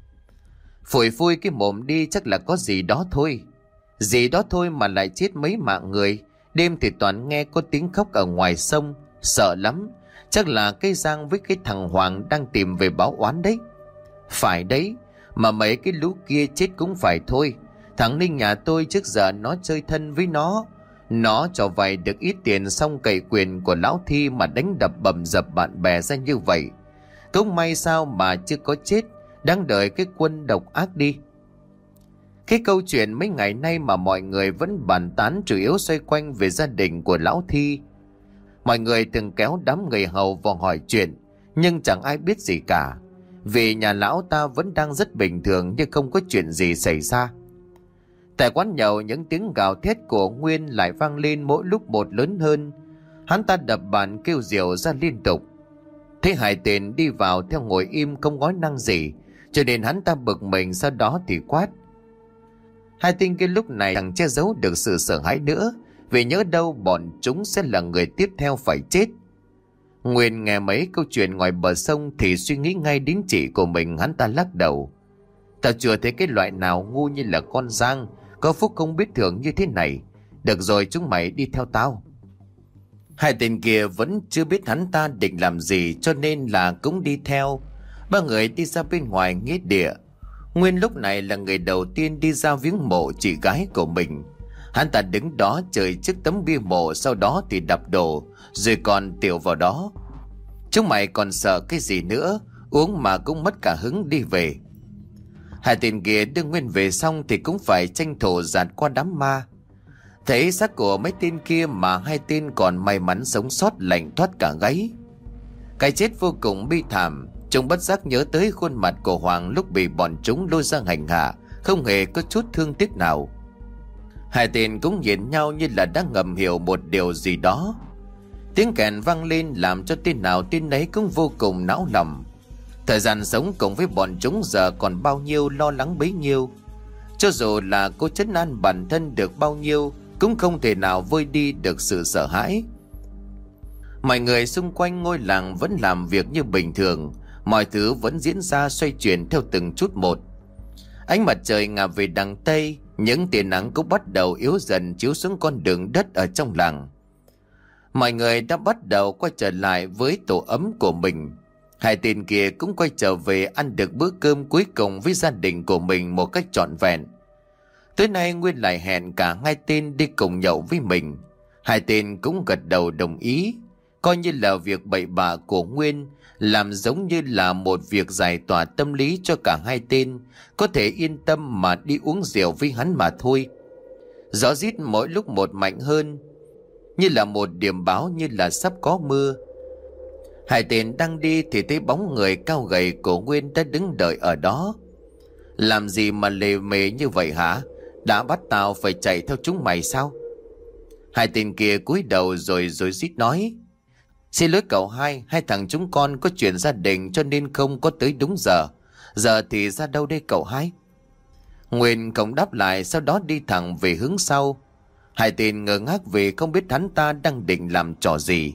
Phủi phui cái mồm đi, chắc là có gì đó thôi. Gì đó thôi mà lại chết mấy mạng người. Đêm thì toàn nghe có tiếng khóc ở ngoài sông, sợ lắm. Chắc là cái Giang với cái thằng Hoàng đang tìm về báo oán đấy. Phải đấy, mà mấy cái lũ kia chết cũng phải thôi. Thằng Ninh nhà tôi trước giờ nó chơi thân với nó cho vay được ít tiền xong cậy quyền của lão Thi mà đánh đập bầm dập bạn bè ra như vậy. Cũng may sao mà chưa có chết, đang đợi cái quân độc ác đi. Cái câu chuyện mấy ngày nay mà mọi người vẫn bàn tán chủ yếu xoay quanh về gia đình của lão Thi. Mọi người từng kéo đám người hầu vào hỏi chuyện, nhưng chẳng ai biết gì cả. Vì nhà lão ta vẫn đang rất bình thường nhưng không có chuyện gì xảy ra. Tại quán nhậu, những tiếng gào thét của Nguyên lại vang lên mỗi lúc một lớn hơn. Hắn ta đập bàn kêu rượu ra liên tục. Thấy hai tên đi vào theo ngồi im không nói năng gì, cho nên hắn ta bực mình, sau đó thì quát. Hai tên kia lúc này chẳng che giấu được sự sợ hãi nữa, vì nhớ đâu bọn chúng sẽ là người tiếp theo phải chết. Nguyên nghe mấy câu chuyện ngoài bờ sông thì suy nghĩ ngay đến chị của mình. Hắn ta lắc đầu: tao chưa thấy cái loại nào ngu như là con Giang, có phúc không biết thưởng như thế này. Được rồi, chúng mày đi theo tao. Hai tên kia vẫn chưa biết hắn ta định làm gì cho nên là cũng đi theo. Ba người đi ra bên ngoài nghĩa địa. Nguyên lúc này là người đầu tiên đi ra viếng mộ chị gái của mình. Hắn ta đứng đó chơi trước tấm bia mộ, sau đó thì đập đồ, rồi còn tiểu vào đó. Chúng mày còn sợ cái gì nữa, uống mà cũng mất cả hứng đi về. Hai tên kia đưa Nguyên về xong thì cũng phải tranh thủ dạt qua đám ma. Thấy xác của mấy tên kia mà hai tên còn may mắn sống sót lạnh thoát cả gáy. Cái chết vô cùng bi thảm. Chúng bất giác nhớ tới khuôn mặt của Hoàng lúc bị bọn chúng lôi ra hành hạ, không hề có chút thương tiếc nào. Hai tên cũng nhìn nhau như là đang ngầm hiểu một điều gì đó. Tiếng kèn vang lên làm cho tên nào tên nấy cũng vô cùng não lòng. Thời gian sống cùng với bọn chúng giờ còn bao nhiêu lo lắng bấy nhiêu. Cho dù là cô trấn an bản thân được bao nhiêu, cũng không thể nào vơi đi được sự sợ hãi. Mọi người xung quanh ngôi làng vẫn làm việc như bình thường. Mọi thứ vẫn diễn ra xoay chuyển theo từng chút một. Ánh mặt trời ngả về đằng Tây, những tia nắng cũng bắt đầu yếu dần chiếu xuống con đường đất ở trong làng. Mọi người đã bắt đầu quay trở lại với tổ ấm của mình. Hai tên kia cũng quay trở về ăn được bữa cơm cuối cùng với gia đình của mình một cách trọn vẹn. Tối nay Nguyên lại hẹn cả hai tên đi cùng nhậu với mình. Hai tên cũng gật đầu đồng ý, coi như là việc bậy bạ của Nguyên làm giống như là một việc giải tỏa tâm lý cho cả hai tên có thể yên tâm mà đi uống rượu với hắn mà thôi. Gió rít mỗi lúc một mạnh hơn, như là một điểm báo như là sắp có mưa. Hai tên đang đi thì thấy bóng người cao gầy của Nguyên đã đứng đợi ở đó. Làm gì mà lề mề như vậy hả? Đã bắt tao phải chạy theo chúng mày sao? Hai tên kia cúi đầu rồi rít nói: Xin lỗi cậu hai thằng chúng con có chuyện gia đình cho nên không có tới đúng giờ. Giờ thì ra đâu đây cậu hai? Nguyên không đáp lại, sau đó đi thẳng về hướng sau. Hai tên ngơ ngác vì không biết hắn ta đang định làm trò gì.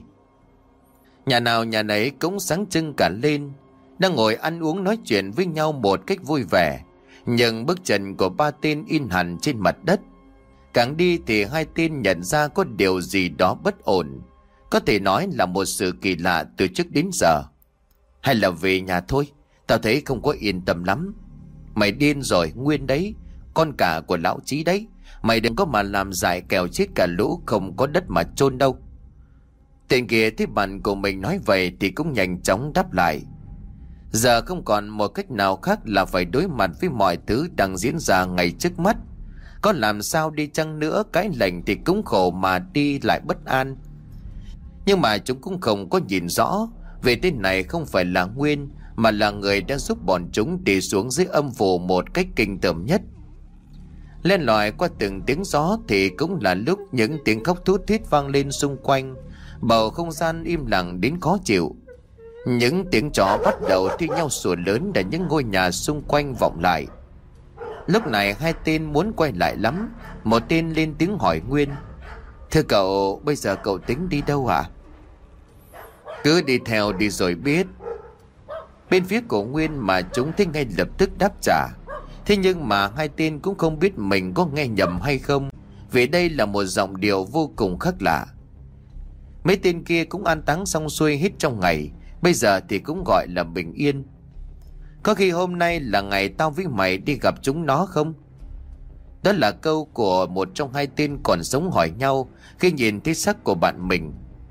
Nhà nào nhà nấy cũng sáng trưng cả lên, đang ngồi ăn uống nói chuyện với nhau một cách vui vẻ. Nhưng bước chân của ba tên in hẳn trên mặt đất. Càng đi thì hai tên nhận ra có điều gì đó bất ổn, có thể nói là một sự kỳ lạ từ trước đến giờ. Hay là về nhà thôi, tao thấy không có yên tâm lắm. Mày điên rồi Nguyên đấy, con cả của lão Chí đấy. Mày đừng có mà làm dại kẻo chết cả lũ không có đất mà chôn đâu. Tên kia thấy bạn của mình nói vậy thì cũng nhanh chóng đáp lại. Giờ không còn một cách nào khác là phải đối mặt với mọi thứ đang diễn ra ngay trước mắt. Có làm sao đi chăng nữa, cái lệnh thì cũng khổ mà đi lại bất an. Nhưng mà chúng cũng không có nhìn rõ, về tên này không phải là Nguyên mà là người đã giúp bọn chúng đi xuống dưới âm phủ một cách kinh tởm nhất. Len lỏi qua từng tiếng gió thì cũng là lúc những tiếng khóc thút thít vang lên xung quanh. Bầu không gian im lặng đến khó chịu. Những tiếng chó bắt đầu thi nhau sủa lớn để những ngôi nhà xung quanh vọng lại. Lúc này hai tên muốn quay lại lắm. Một tên lên tiếng hỏi Nguyên: Thưa cậu, bây giờ cậu tính đi đâu hả? Cứ đi theo đi rồi biết. Bên phía của Nguyên mà chúng thấy ngay lập tức đáp trả. Thế nhưng mà hai tên cũng không biết mình có nghe nhầm hay không, vì đây là một giọng điệu vô cùng khác lạ. Mấy tên kia cũng an táng xong xuôi hết trong ngày, bây giờ thì cũng gọi là bình yên. Có khi hôm nay là ngày tao với mày đi gặp chúng nó không? Đó là câu của một trong hai tên còn sống hỏi nhau khi nhìn thấy xác của bạn mình.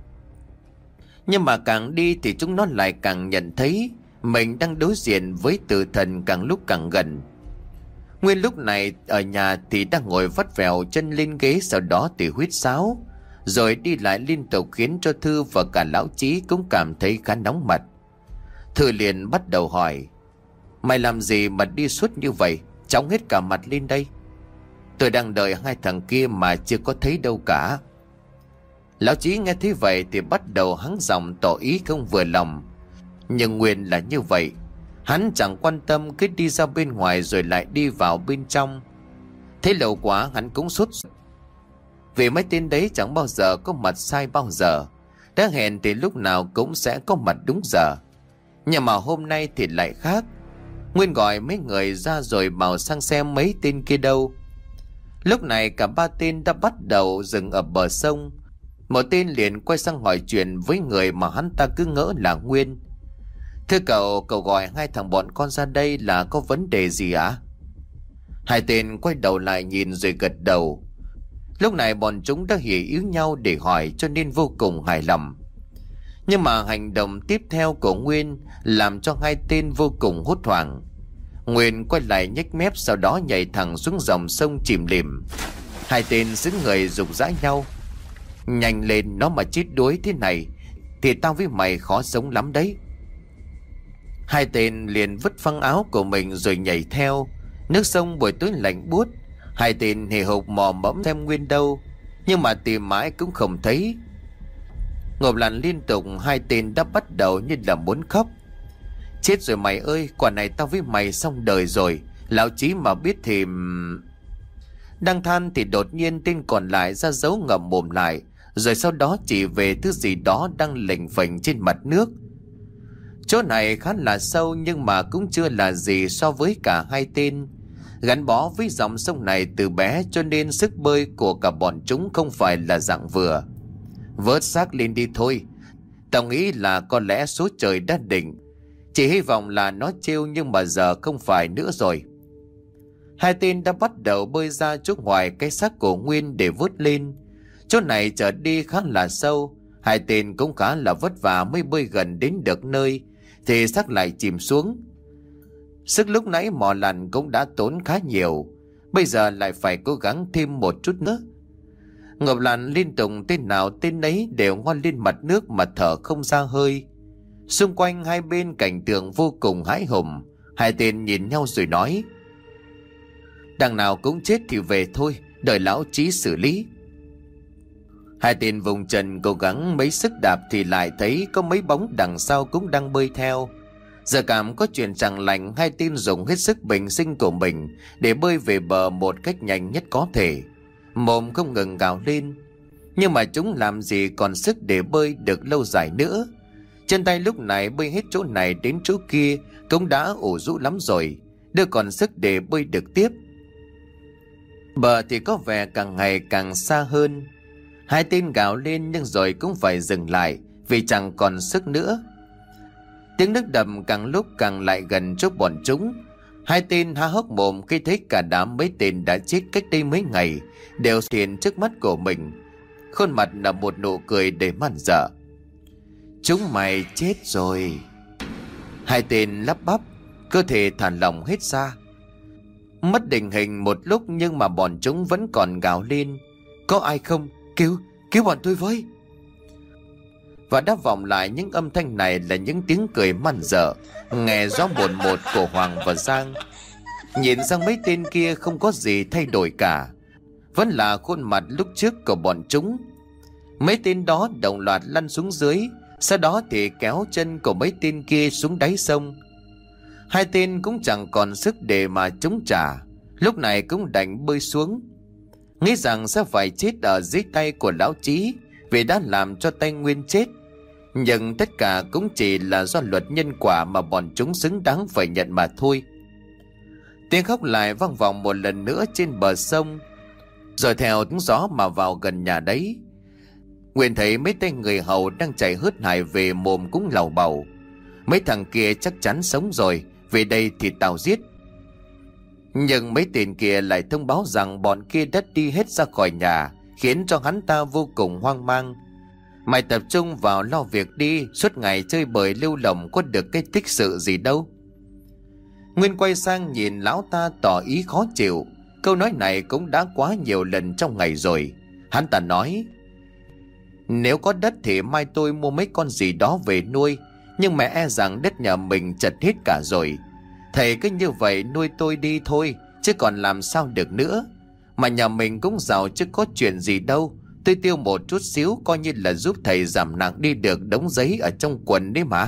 Nhưng mà càng đi thì chúng nó lại càng nhận thấy mình đang đối diện với tử thần càng lúc càng gần. Nguyên lúc này ở nhà thì đang ngồi vắt vẻo chân lên ghế, sau đó thì huýt sáo rồi đi lại liên tục, khiến cho Thư và cả lão Chí cũng cảm thấy khá nóng mặt. Thư liền bắt đầu hỏi: Mày làm gì mà đi suốt như vậy, chóng hết cả mặt lên đây? Tôi đang đợi hai thằng kia mà chưa có thấy đâu cả. Lão Chí nghe thấy vậy thì bắt đầu hắng giọng tỏ ý không vừa lòng. Nhưng Nguyên là như vậy, hắn chẳng quan tâm, cứ đi ra bên ngoài rồi lại đi vào bên trong. Thế lâu quá hắn cũng sốt ruột. Vì mấy tên đấy chẳng bao giờ có mặt sai bao giờ. Đã hẹn thì lúc nào cũng sẽ có mặt đúng giờ. Nhưng mà hôm nay thì lại khác. Nguyên gọi mấy người ra rồi bảo sang xem mấy tên kia đâu. Lúc này cả ba tên đã bắt đầu dừng ở bờ sông. Một tên liền quay sang hỏi chuyện với người mà hắn ta cứ ngỡ là Nguyên: Thưa cậu, cậu gọi hai thằng bọn con ra đây là có vấn đề gì ạ? Hai tên quay đầu lại nhìn rồi gật đầu. Lúc này bọn chúng đã hiểu ý nhau để hỏi cho nên vô cùng hài lòng. Nhưng mà hành động tiếp theo của Nguyên làm cho hai tên vô cùng hốt hoảng. Nguyên quay lại nhếch mép, sau đó nhảy thẳng xuống dòng sông chìm lìm. Hai tên xứng người rục rã nhau: Nhanh lên, nó mà chết đuối thế này thì tao với mày khó sống lắm đấy. Hai tên liền vứt phăng áo của mình rồi nhảy theo. Nước sông buổi tối lạnh buốt. Hai tên hì hục mò mẫm xem Nguyên đâu, nhưng mà tìm mãi cũng không thấy. Ngộp lặn liên tục, hai tên đã bắt đầu như là muốn khóc. Chết rồi mày ơi, quả này tao với mày xong đời rồi. Lão Chí mà biết thì... Đang than thì đột nhiên tên còn lại ra dấu ngậm mồm lại, rồi sau đó chỉ về thứ gì đó đang lềnh phềnh trên mặt nước. Chỗ này khá là sâu nhưng mà cũng chưa là gì so với cả hai tên. Gắn bó với dòng sông này từ bé cho nên sức bơi của cả bọn chúng không phải là dạng vừa. Vớt xác lên đi thôi. Tao nghĩ là có lẽ số trời đã định. Chỉ hy vọng là nó trêu, nhưng mà giờ không phải nữa rồi. Hai tên đã bắt đầu bơi ra chỗ ngoài cái xác của Nguyên để vớt lên. Chỗ này trở đi khá là sâu, hai tên cũng khá là vất vả mới bơi gần đến được nơi thì xác lại chìm xuống. Sức lúc nãy mò lặn cũng đã tốn khá nhiều, bây giờ lại phải cố gắng thêm một chút nữa. Ngọc lặn liên tục, tên nào tên nấy đều ngoan lên mặt nước mà thở không ra hơi. Xung quanh hai bên cảnh tượng vô cùng hãi hùng. Hai tên nhìn nhau rồi nói: đằng nào cũng chết thì về thôi, đợi lão Chí xử lý. Hai tên vùng chân cố gắng mấy sức đạp thì lại thấy có mấy bóng đằng sau cũng đang bơi theo. Giờ cảm có chuyện chẳng lành, hai tên dùng hết sức bình sinh của mình để bơi về bờ một cách nhanh nhất có thể, mồm không ngừng gào lên. Nhưng mà chúng làm gì còn sức để bơi được lâu dài nữa. Chân tay lúc này bơi hết chỗ này đến chỗ kia cũng đã ủ rũ lắm rồi, đâu còn sức để bơi được tiếp. Bờ thì có vẻ càng ngày càng xa hơn. Hai tên gào lên nhưng rồi cũng phải dừng lại vì chẳng còn sức nữa. Tiếng nước đầm càng lúc càng lại gần chỗ bọn chúng. Hai tên há hốc mồm khi thấy cả đám mấy tên đã chết cách đây mấy ngày đều hiện trước mắt của mình. Khuôn mặt là một nụ cười đầy man dợ. Chúng mày chết rồi. Hai tên lắp bắp, cơ thể thả lỏng hết ra. Mất định hình một lúc nhưng mà bọn chúng vẫn còn gào lên: có ai không? Cứu bọn tôi với. Và đáp vọng lại những âm thanh này là những tiếng cười man dợ nghe rõ một một của Hoàng và Giang. Nhìn sang mấy tên kia không có gì thay đổi cả, vẫn là khuôn mặt lúc trước của bọn chúng. Mấy tên đó đồng loạt lăn xuống dưới, sau đó thì kéo chân của mấy tên kia xuống đáy sông. Hai tên cũng chẳng còn sức để mà chống trả, lúc này cũng đành bơi xuống, nghĩ rằng sẽ phải chết ở dưới tay của lão Chí vì đã làm cho tay Nguyên chết. Nhưng tất cả cũng chỉ là do luật nhân quả mà bọn chúng xứng đáng phải nhận mà thôi. Tiếng khóc lại vang vọng một lần nữa trên bờ sông, rồi theo tiếng gió mà vào gần nhà đấy. Nguyên thấy mấy tay người hầu đang chạy hớt hải về, mồm cũng lầu bầu: mấy thằng kia chắc chắn sống rồi, về đây thì tao giết. Nhưng mấy tên kia lại thông báo rằng bọn kia đã đi hết ra khỏi nhà, khiến cho hắn ta vô cùng hoang mang. Mày tập trung vào lo việc đi, suốt ngày chơi bời lưu lồng có được cái tích sự gì đâu. Nguyên quay sang nhìn lão ta tỏ ý khó chịu. Câu nói này cũng đã quá nhiều lần trong ngày rồi. Hắn ta nói: nếu có đất thì mai tôi mua mấy con gì đó về nuôi, nhưng mẹ e rằng đất nhà mình chật hết cả rồi. Thầy cứ như vậy nuôi tôi đi thôi, chứ còn làm sao được nữa. Mà nhà mình cũng giàu chứ có chuyện gì đâu. Tôi tiêu một chút xíu coi như là giúp thầy giảm nặng đi được đống giấy ở trong quần đấy mà.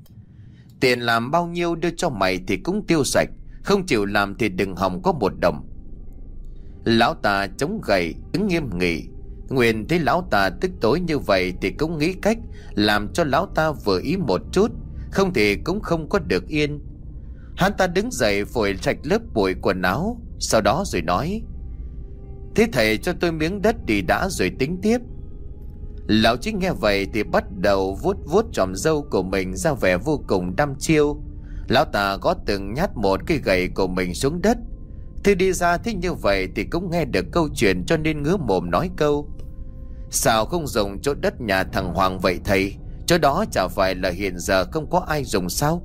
Tiền làm bao nhiêu đưa cho mày thì cũng tiêu sạch, không chịu làm thì đừng hòng có một đồng. Lão ta chống gậy đứng nghiêm nghị. Nguyên thấy lão ta tức tối như vậy thì cũng nghĩ cách làm cho lão ta vừa ý một chút, không thì cũng không có được yên. Hắn ta đứng dậy phủi sạch lớp bụi quần áo, sau đó rồi nói: thế thầy cho tôi miếng đất đi đã rồi tính tiếp. Lão Chí nghe vậy thì bắt đầu vuốt vuốt chòm râu của mình ra vẻ vô cùng đăm chiêu. Lão ta gõ từng nhát một cây gậy của mình xuống đất. Thư đi ra thế như vậy thì cũng nghe được câu chuyện, cho nên ngứa mồm nói câu: sao không dùng chỗ đất nhà thằng Hoàng vậy thầy? Chỗ đó chả phải là hiện giờ không có ai dùng sao?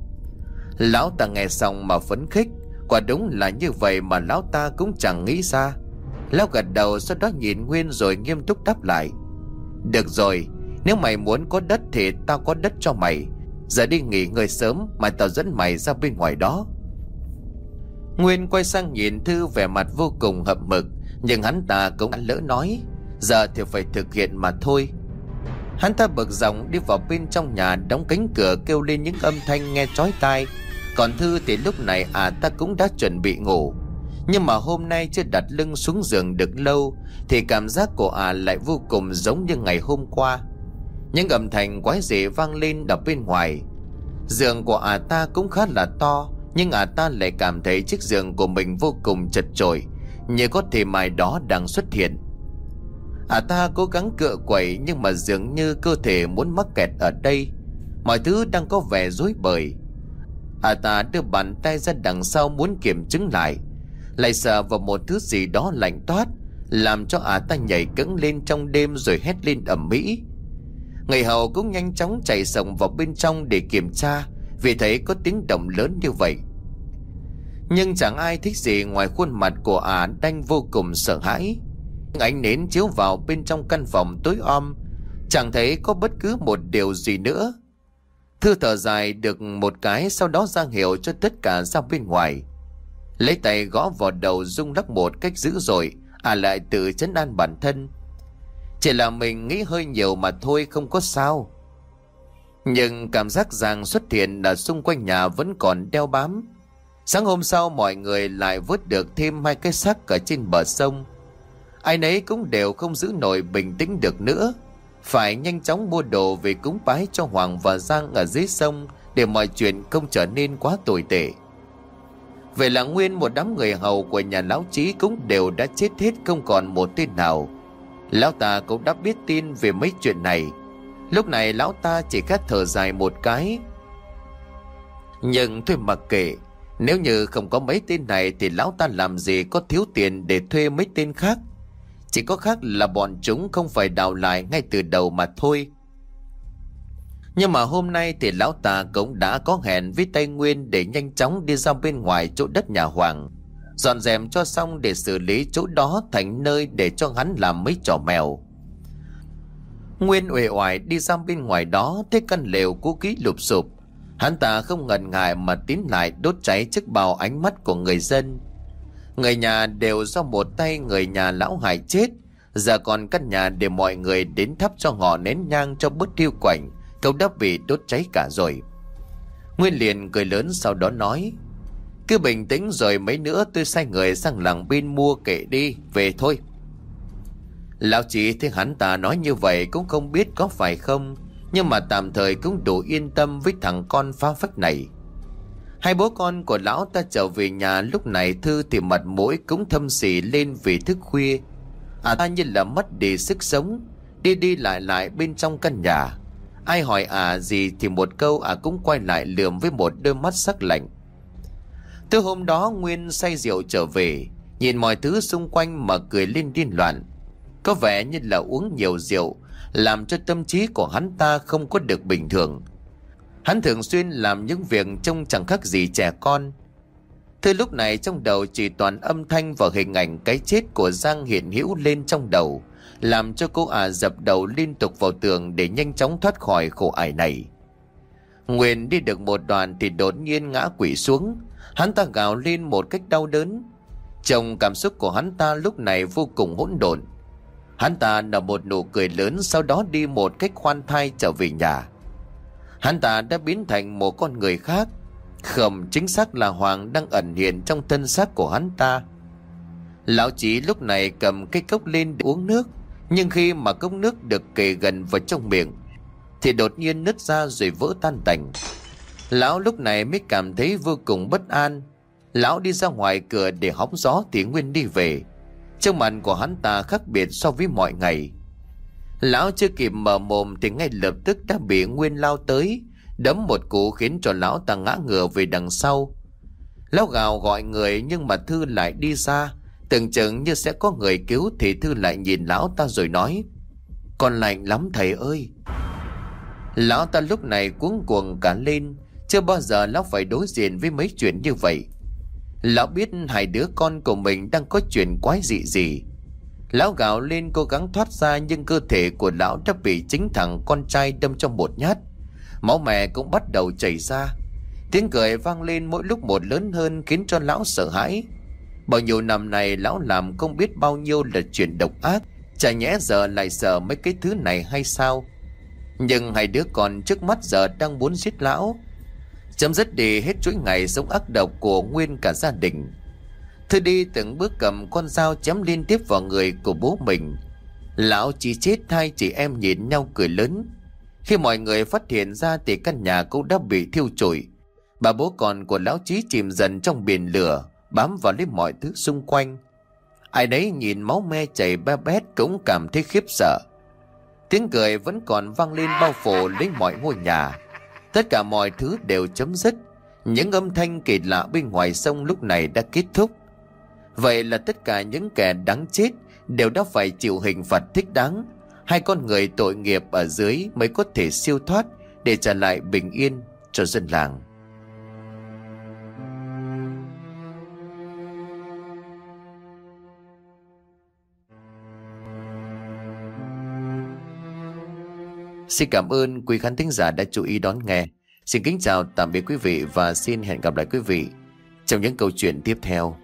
Lão ta nghe xong mà phấn khích. Quả đúng là như vậy mà lão ta cũng chẳng nghĩ ra. Lão gật đầu, sau đó nhìn Nguyên rồi nghiêm túc đáp lại: được rồi, nếu mày muốn có đất thì tao có đất cho mày. Giờ đi nghỉ ngơi sớm, mà tao dẫn mày ra bên ngoài đó. Nguyên quay sang nhìn Thư vẻ mặt vô cùng hậm hực, nhưng hắn ta cũng đã lỡ nói, giờ thì phải thực hiện mà thôi. Hắn ta bực dọc đi vào bên trong nhà, đóng cánh cửa, kêu lên những âm thanh nghe chói tai. Còn Thư thì lúc này ta cũng đã chuẩn bị ngủ. Nhưng mà hôm nay chưa đặt lưng xuống giường được lâu thì cảm giác của lại vô cùng giống như ngày hôm qua. Những âm thanh quái dị vang lên ở bên ngoài. Giường của ta cũng khá là to, nhưng ta lại cảm thấy chiếc giường của mình vô cùng chật chội, như có thể mai đó đang xuất hiện. Ta cố gắng cựa quậy nhưng mà dường như cơ thể muốn mắc kẹt ở đây. Mọi thứ đang có vẻ rối bời. Ta đưa bàn tay ra đằng sau muốn kiểm chứng lại. lại sờ vào một thứ gì đó lạnh toát, làm cho ta nhảy cẫng lên trong đêm rồi hét lên ầm ĩ. Người hầu cũng nhanh chóng chạy xông vào bên trong để kiểm tra, vì thấy có tiếng động lớn như vậy. Nhưng chẳng ai thích gì ngoài khuôn mặt của đang vô cùng sợ hãi. Ánh nến chiếu vào bên trong căn phòng tối om, chẳng thấy có bất cứ một điều gì nữa. Thư thở dài được một cái, sau đó ra hiệu cho tất cả ra bên ngoài. Lấy tay gõ vào đầu rung lắc một cách dữ dội, lại tự trấn an bản thân. Chỉ là mình nghĩ hơi nhiều mà thôi, không có sao. Nhưng cảm giác Giang xuất hiện ở xung quanh nhà vẫn còn đeo bám. Sáng hôm sau mọi người lại vớt được thêm 2 cái xác ở trên bờ sông. Ai nấy cũng đều không giữ nổi bình tĩnh được nữa, phải nhanh chóng mua đồ về cúng bái cho Hoàng và Giang ở dưới sông, để mọi chuyện không trở nên quá tồi tệ. Vậy là nguyên một đám người hầu của nhà lão Chí cũng đều đã chết hết, không còn một tên nào. Lão ta cũng đã biết tin về mấy chuyện này. Lúc này lão ta chỉ khẽ thở dài một cái. Nhưng thôi mặc kệ, nếu như không có mấy tên này thì lão ta làm gì có thiếu tiền để thuê mấy tên khác. Chỉ có khác là bọn chúng không phải đào lại ngay từ đầu mà thôi. Nhưng mà hôm nay thì lão ta cũng đã có hẹn với Tây Nguyên để nhanh chóng đi ra bên ngoài chỗ đất nhà Hoàng, dọn dẹp cho xong để xử lý chỗ đó thành nơi để cho hắn làm mấy trò mèo. Nguyên uể oải đi ra bên ngoài đó, thấy căn lều cũ kỹ lụp xụp, hắn ta không ngần ngại mà tiến lại đốt cháy trước bao ánh mắt của người dân. Người nhà đều do một tay người nhà lão hại chết, giờ còn căn nhà để mọi người đến thắp cho họ nén nhang cho bớt hiu quạnh, cậu đã bị đốt cháy cả rồi. Nguyên liền cười lớn, sau đó nói: cứ bình tĩnh rồi mấy nữa tôi sai người sang làng bên mua kệ đi, về thôi. Lão Chí thấy hắn ta nói như vậy cũng không biết có phải không, nhưng mà tạm thời cũng đủ yên tâm với thằng con phá phách này. Hai bố con của lão ta trở về nhà lúc này, Thư thì mặt mũi cũng thâm xỉ lên vì thức khuya. Ta như là mất đi sức sống, đi đi lại lại bên trong căn nhà. Ai hỏi gì thì một câu cũng quay lại lườm với một đôi mắt sắc lạnh. Từ hôm đó Nguyên say rượu trở về, nhìn mọi thứ xung quanh mà cười lên điên loạn. Có vẻ như là uống nhiều rượu làm cho tâm trí của hắn ta không có được bình thường. Hắn thường xuyên làm những việc trông chẳng khác gì trẻ con. Từ lúc này trong đầu chỉ toàn âm thanh và hình ảnh cái chết của Giang hiện hữu lên trong đầu, làm cho cô dập đầu liên tục vào tường để nhanh chóng thoát khỏi khổ ải này. Nguyên đi được một đoạn thì đột nhiên ngã quỵ xuống. Hắn ta gào lên một cách đau đớn. Trong cảm xúc của hắn ta lúc này vô cùng hỗn độn. Hắn ta nở một nụ cười lớn, sau đó đi một cách khoan thai trở về nhà. Hắn ta đã biến thành một con người khác. Không, chính xác là Hoàng đang ẩn hiện trong thân xác của hắn ta. Lão Chí lúc này cầm cái cốc lên để uống nước, nhưng khi mà cốc nước được kề gần vào trong miệng thì đột nhiên nứt ra rồi vỡ tan tành. Lão lúc này mới cảm thấy vô cùng bất an. Lão đi ra ngoài cửa để hóng gió thì Nguyên đi về. Trong mặt của hắn ta khác biệt so với mọi ngày. Lão chưa kịp mở mồm thì ngay lập tức đã bị Nguyên lao tới, đấm một cú khiến cho lão ta ngã ngửa về đằng sau. Lão gào gọi người nhưng mà Thư lại đi ra, tưởng chừng như sẽ có người cứu thì Thư lại nhìn lão ta rồi nói: "Con lạnh lắm thầy ơi." Lão ta lúc này cuống cuồng cả lên, chưa bao giờ lão phải đối diện với mấy chuyện như vậy. Lão biết hai đứa con của mình đang có chuyện quái dị gì. Lão gào lên cố gắng thoát ra, nhưng cơ thể của lão đã bị chính thằng con trai đâm trong một nhát. Máu mẹ cũng bắt đầu chảy ra. Tiếng cười vang lên mỗi lúc một lớn hơn khiến cho lão sợ hãi. Bao nhiêu năm này lão làm không biết bao nhiêu là chuyện độc ác, chả nhẽ giờ lại sợ mấy cái thứ này hay sao? Nhưng hai đứa con trước mắt giờ đang muốn giết lão, chấm dứt đi hết chuỗi ngày sống ác độc của Nguyên cả gia đình. Thư đi từng bước cầm con dao chém liên tiếp vào người của bố mình. Lão chỉ chết, hai chị em nhìn nhau cười lớn. Khi mọi người phát hiện ra thì căn nhà cũng đã bị thiêu trụi. Bà bố con của lão Chí chìm dần trong biển lửa, bám vào lấy mọi thứ xung quanh. Ai đấy nhìn máu me chảy be bét cũng cảm thấy khiếp sợ. Tiếng cười vẫn còn vang lên bao phủ lấy mọi ngôi nhà. Tất cả mọi thứ đều chấm dứt. Những âm thanh kỳ lạ bên ngoài sông lúc này đã kết thúc. Vậy là tất cả những kẻ đáng chết đều đã phải chịu hình phạt thích đáng. Hai con người tội nghiệp ở dưới mới có thể siêu thoát để trả lại bình yên cho dân làng. Xin cảm ơn quý khán thính giả đã chú ý đón nghe. Xin kính chào tạm biệt quý vị và xin hẹn gặp lại quý vị trong những câu chuyện tiếp theo.